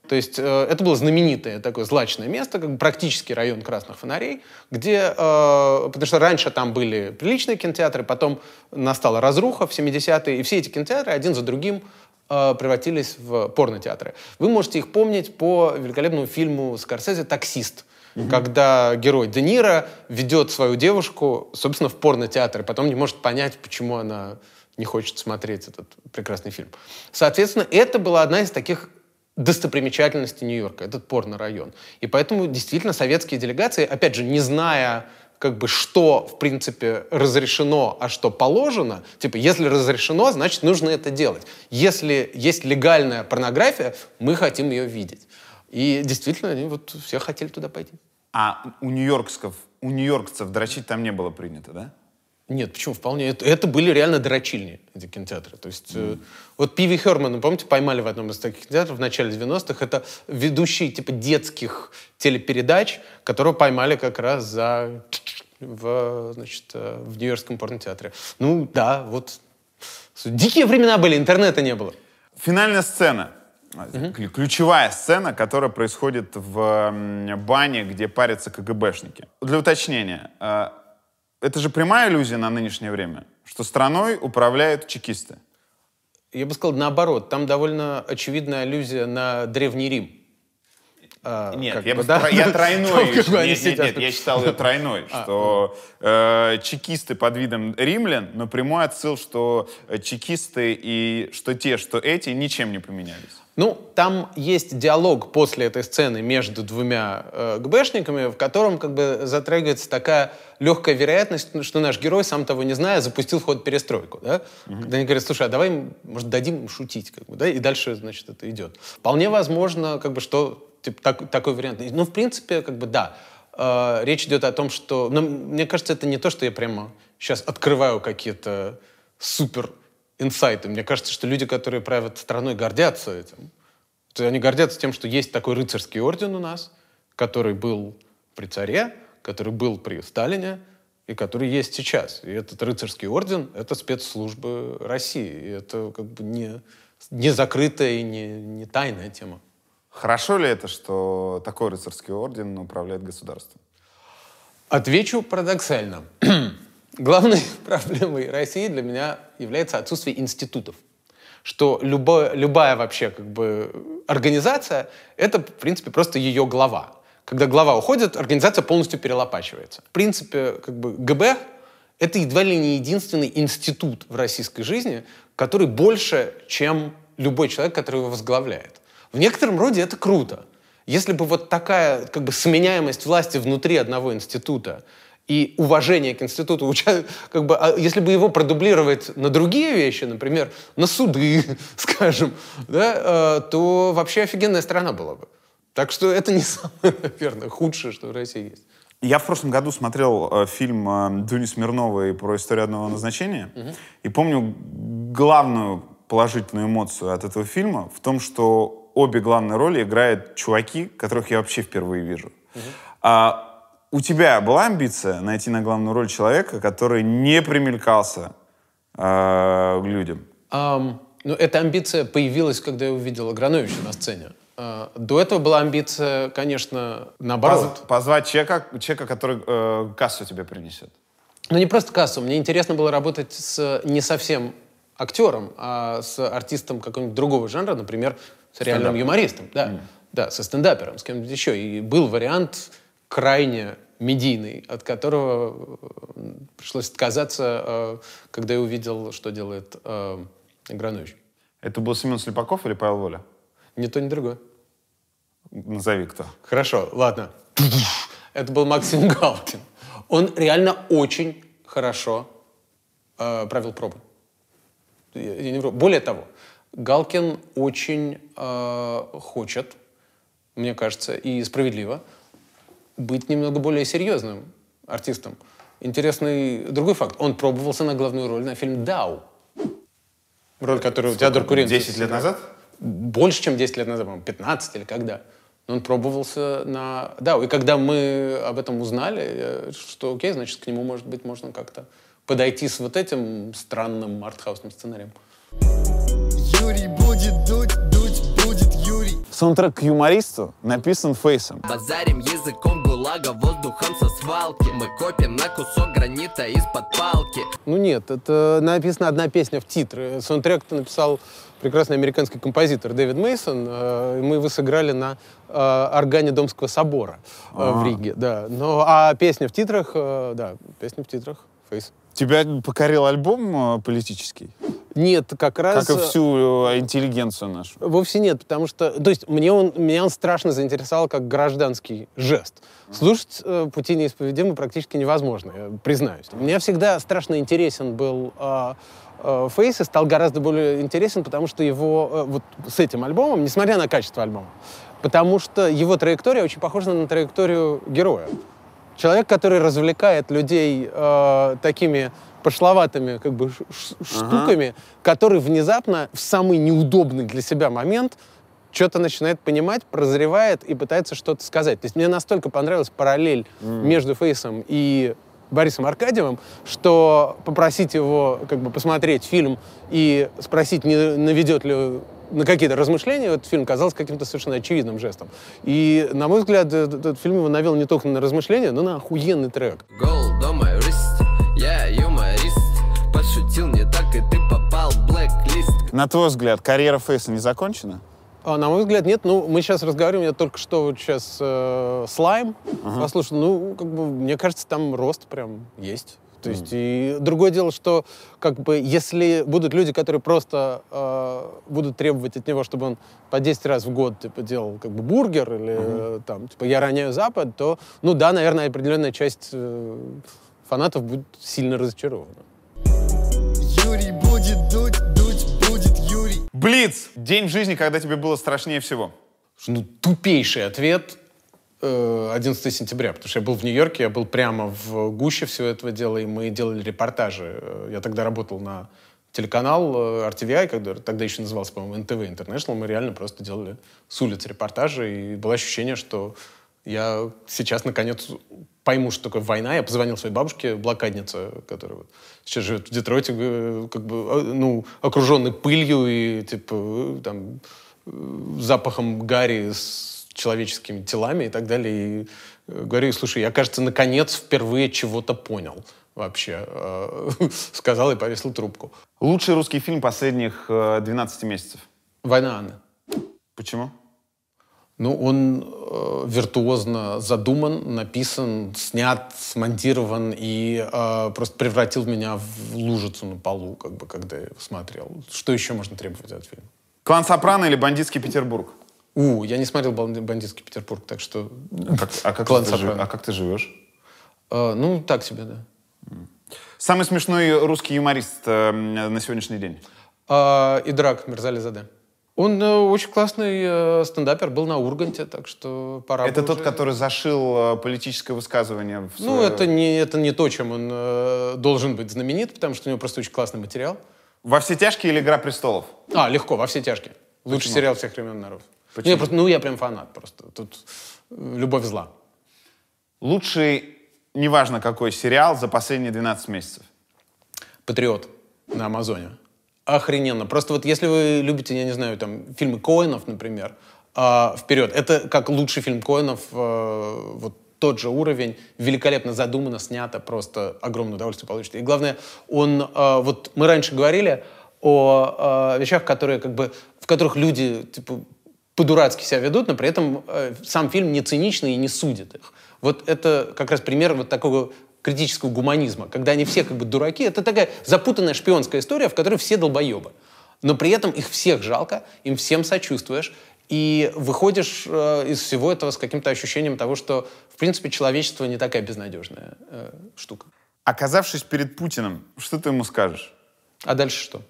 То есть э, это было знаменитое такое злачное место, как бы практически район красных фонарей, где, э, потому что раньше там были приличные кинотеатры, потом настала разруха в семидесятые, и все эти кинотеатры один за другим э, превратились в порнотеатры. Вы можете их помнить по великолепному фильму Скорсезе «Таксист», угу. когда герой Де Ниро ведет свою девушку, собственно, в порнотеатр, и потом не может понять, почему она не хочет смотреть этот прекрасный фильм. Соответственно, это была одна из таких достопримечательностей Нью-Йорка, этот порно-район. И поэтому действительно советские делегации, опять же, не зная, как бы, что, в принципе, разрешено, а что положено, типа, если разрешено, значит, нужно это делать. Если есть легальная порнография, мы хотим ее видеть. И действительно, они вот все хотели туда пойти. А у нью-йоркцев, у нью-йоркцев дрочить там не было принято, да? Нет, почему? Вполне. Это, это были реально дрочильни, эти кинотеатры. То есть, mm. э, вот Пи Ви Хермана, помните, поймали в одном из таких кинотеатров в начале девяностых. Это ведущий типа детских телепередач, которого поймали как раз за в, значит, в Нью-Йоркском порнотеатре. Ну да, вот. Дикие времена были, интернета не было. Финальная сцена. Mm-hmm. Ключевая сцена, которая происходит в бане, где парятся ка гэ бэшники. Для уточнения. Это же прямая аллюзия на нынешнее время, что страной управляют чекисты. Я бы сказал наоборот. Там довольно очевидная аллюзия на Древний Рим. А, нет, я, бы, бы, да? я тройной. Нет, нет, нет, нет, я считал ее тройной, что э, чекисты под видом римлян, но прямой отсыл, что чекисты и что те, что эти ничем не поменялись. Ну, там есть диалог после этой сцены между двумя э, ГБшниками, в котором как бы затрагивается такая легкая вероятность, что наш герой, сам того не зная, запустил в ход перестройку. Да? Mm-hmm. Когда они говорят, слушай, а давай, может, дадим им шутить, как бы, да? И дальше, значит, это идет. Вполне возможно, как бы, что типа, так, такой вариант. Ну, в принципе, как бы, да. Э, речь идет о том, что... Ну, мне кажется, это не то, что я прямо сейчас открываю какие-то супер... инсайты. Мне кажется, что люди, которые правят страной, гордятся этим. Они гордятся тем, что есть такой рыцарский орден у нас, который был при царе, который был при Сталине и который есть сейчас. И этот рыцарский орден — это спецслужбы России. И это как бы не, не закрытая и не, не тайная тема. Хорошо ли это, что такой рыцарский орден управляет государством? Отвечу парадоксально. Главной проблемой России для меня является отсутствие институтов. Что любое, любая вообще как бы организация — это, в принципе, просто ее глава. Когда глава уходит, организация полностью перелопачивается. В принципе, как бы ГБ — это едва ли не единственный институт в российской жизни, который больше, чем любой человек, который его возглавляет. В некотором роде это круто. Если бы вот такая как бы сменяемость власти внутри одного института и уважение к институту, как бы, а если бы его продублировать на другие вещи, например, на суды, скажем, да, то вообще офигенная страна была бы. Так что это не самое, наверное, худшее, что в России есть. Я в прошлом году смотрел э, фильм э, Дуни Смирновой про историю одного назначения, угу. и помню главную положительную эмоцию от этого фильма в том, что обе главные роли играют чуваки, которых я вообще впервые вижу. Угу. А, У тебя была амбиция найти на главную роль человека, который не примелькался э, к людям? Um, ну, эта амбиция появилась, когда я увидел Аграновича на сцене. Uh, до этого была амбиция, конечно, наоборот. Поз, позвать человека, человека который э, кассу тебе принесет. Ну, не просто кассу. Мне интересно было работать с не совсем актером, а с артистом какого-нибудь другого жанра, например, с реальным юмористом. Да, mm. да, со стендапером, с кем-нибудь еще. И был вариант крайне медийный, от которого пришлось отказаться, когда я увидел, что делает Агранович. Это был Семен Слепаков или Павел Воля? Ни то, ни другое. Назови кто. Хорошо, ладно. Это был Максим Галкин. Он реально очень хорошо э, провел пробы. Я, я не вру. Более того, Галкин очень э, хочет, мне кажется, и справедливо, быть немного более серьезным артистом. Интересный другой факт. Он пробовался на главную роль на фильм «Дау». Роль, которую Теодор Куренцев... десять лет назад? Больше, чем десять лет назад, по-моему, пятнадцать или когда. Но он пробовался на «Дау». И когда мы об этом узнали, что окей, значит, к нему, может быть, можно как-то подойти с вот этим странным артхаусным сценарием. Юрий будет дуть, дуть будет Юрий. Саундтрек к «Юмористу» написан Фейсом. Базарим языком ГУЛАГа, воздухом со свалки. Мы копим на кусок гранита из-под палки. Ну нет, это написана одна песня в титры. Саундтрек-то написал прекрасный американский композитор Дэвид Мейсон. Мы его сыграли на органе Домского собора в Риге. Да. Но, а песня в титрах, да, песня в титрах Фейс. Тебя покорил альбом политический? Нет, как раз... Как и всю интеллигенцию нашу. Вовсе нет, потому что... То есть мне он, меня он страшно заинтересовал как гражданский жест. Слушать э, «Пути неисповедимы» практически невозможно, я признаюсь. Мне всегда страшно интересен был э, э, Фейс, и стал гораздо более интересен, потому что его э, вот с этим альбомом, несмотря на качество альбома, потому что его траектория очень похожа на траекторию героя. Человек, который развлекает людей э, такими пошловатыми как бы ш- ш- штуками, ага. который внезапно в самый неудобный для себя момент что-то начинает понимать, прозревает и пытается что-то сказать. То есть мне настолько понравилась параллель mm. между Фейсом и Борисом Аркадьевым, что попросить его как бы посмотреть фильм и спросить, не наведет ли на какие-то размышления этот фильм, казалось каким-то совершенно очевидным жестом. И, на мой взгляд, этот, этот фильм его навел не только на размышления, но на охуенный трек. Gold on my wrist, я юморист. Пошутил не так, и ты попал в блэк-лист. На твой взгляд, карьера Фейса не закончена? А, на мой взгляд, нет. Ну, мы сейчас разговариваем, я только что вот сейчас э, «Слайм» uh-huh. послушал. Ну, как бы, мне кажется, там рост прям есть. То есть, и другое дело, что, как бы, если будут люди, которые просто э, будут требовать от него, чтобы он по десять раз в год, типа, делал, как бы, бургер или, uh-huh. там, типа, «Я роняю Запад», то, ну, да, наверное, определенная часть э, фанатов будет сильно разочарована. Юрий будет дуть, дуть будет Юрий. Блиц! День в жизни, когда тебе было страшнее всего. Ну, тупейший ответ одиннадцатого сентября, потому что я был в Нью-Йорке, я был прямо в гуще всего этого дела, и мы делали репортажи. Я тогда работал на телеканал ар ти ви ай, когда, тогда еще назывался, по-моему, эн тэ вэ International, мы реально просто делали с улицы репортажи, и было ощущение, что я сейчас, наконец, пойму, что такое война. Я позвонил своей бабушке, блокаднице, которая вот сейчас живет в Детройте, как бы, ну, окруженной пылью и, типа, там, запахом гари с человеческими телами и так далее. И говорю, слушай, я, кажется, наконец впервые чего-то понял вообще. Сказал и повесил трубку. Лучший русский фильм последних двенадцати месяцев? «Война Анны». Почему? Ну, он э, виртуозно задуман, написан, снят, смонтирован и э, просто превратил меня в лужицу на полу, как бы, когда я его смотрел. Что еще можно требовать от фильма? «Клан Сопрано» или «Бандитский Петербург»? У, я не смотрел «Бандитский Петербург», так что... А как, а как, «Клан ты, Сопрано». а как ты живешь? Э, ну, так себе, да. Самый смешной русский юморист э, на сегодняшний день? Э, Идрак Мирзализаде. Он э, очень классный э, стендапер, был на Урганте, так что пора Это бы тот, уже... который зашил э, политическое высказывание в свое... Ну, это не, это не то, чем он э, должен быть знаменит, потому что у него просто очень классный материал. «Во все тяжкие» или «Игра престолов»? А, легко, «Во все тяжкие». Лучший Почему? сериал всех времен народов. Почему? Ну, я просто, ну, я прям фанат просто. Тут э, любовь зла. Лучший, неважно какой, сериал за последние двенадцать месяцев? «Патриот» на Амазоне. Охрененно. Просто вот если вы любите, я не знаю, там, фильмы Коэнов, например, э, «Вперед». Это как лучший фильм Коэнов, э, вот тот же уровень, великолепно задумано, снято, просто огромное удовольствие получите. И главное, он, э, вот мы раньше говорили о э, вещах, которые, как бы, в которых люди, типа, по-дурацки себя ведут, но при этом э, сам фильм не циничный и не судит их. Вот это как раз пример вот такого критического гуманизма, когда они все как бы дураки. Это такая запутанная шпионская история, в которой все долбоебы. Но при этом их всех жалко, им всем сочувствуешь, и выходишь э, из всего этого с каким-то ощущением того, что, в принципе, человечество не такая безнадежная э, штука. Оказавшись перед Путиным, что ты ему скажешь? А дальше что?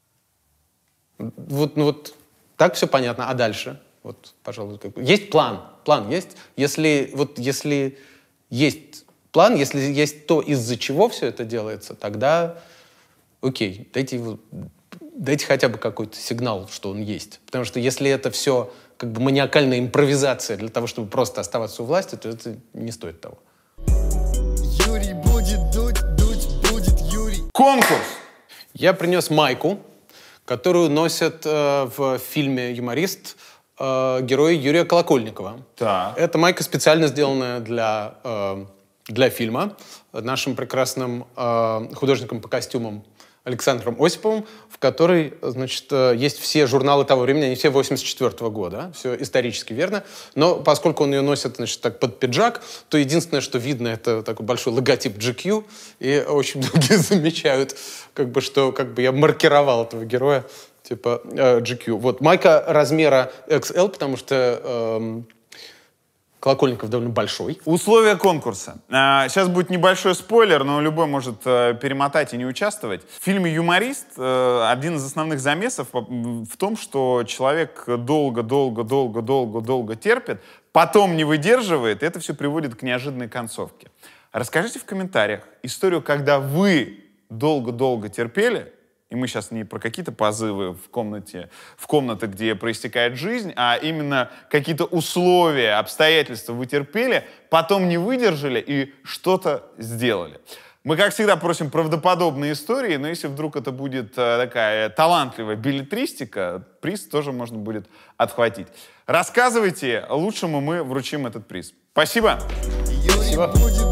Вот, ну вот так все понятно. А дальше? Вот, пожалуй, как бы. Есть план. План есть. Если, вот, если есть план, если есть то, из-за чего все это делается, тогда окей, дайте, его, дайте хотя бы какой-то сигнал, что он есть. Потому что если это все как бы маниакальная импровизация для того, чтобы просто оставаться у власти, то это не стоит того. Юрий будет дуть, дуть будет Юрий. Конкурс! Я принес майку, которую носят э, в фильме «Юморист» э, героя Юрия Колокольникова. Так. Это майка специально сделанная для, э, для фильма нашим прекрасным э, художником по костюмам Александром Осиповым, в которой, значит, есть все журналы того времени, они все восемьдесят четвёртого года, все исторически верно, но поскольку он ее носит, значит, так под пиджак, то единственное, что видно, это такой большой логотип джи кью, и очень многие замечают, как бы, что как бы я маркировал этого героя, типа э, джи кью. Вот, майка размера икс эл, потому что э, Колокольников довольно большой. Условия конкурса. А, сейчас будет небольшой спойлер, но любой может а, перемотать и не участвовать. В фильме «Юморист» а, один из основных замесов в том, что человек долго-долго-долго-долго-долго терпит, потом не выдерживает, и это все приводит к неожиданной концовке. Расскажите в комментариях историю, когда вы долго-долго терпели, и мы сейчас не про какие-то позывы в комнате, в комнаты, где проистекает жизнь, а именно какие-то условия, обстоятельства вы терпели, потом не выдержали и что-то сделали. Мы, как всегда, просим правдоподобные истории, но если вдруг это будет а, такая талантливая беллетристика, приз тоже можно будет отхватить. Рассказывайте, лучшему мы вручим этот приз. Спасибо. Спасибо.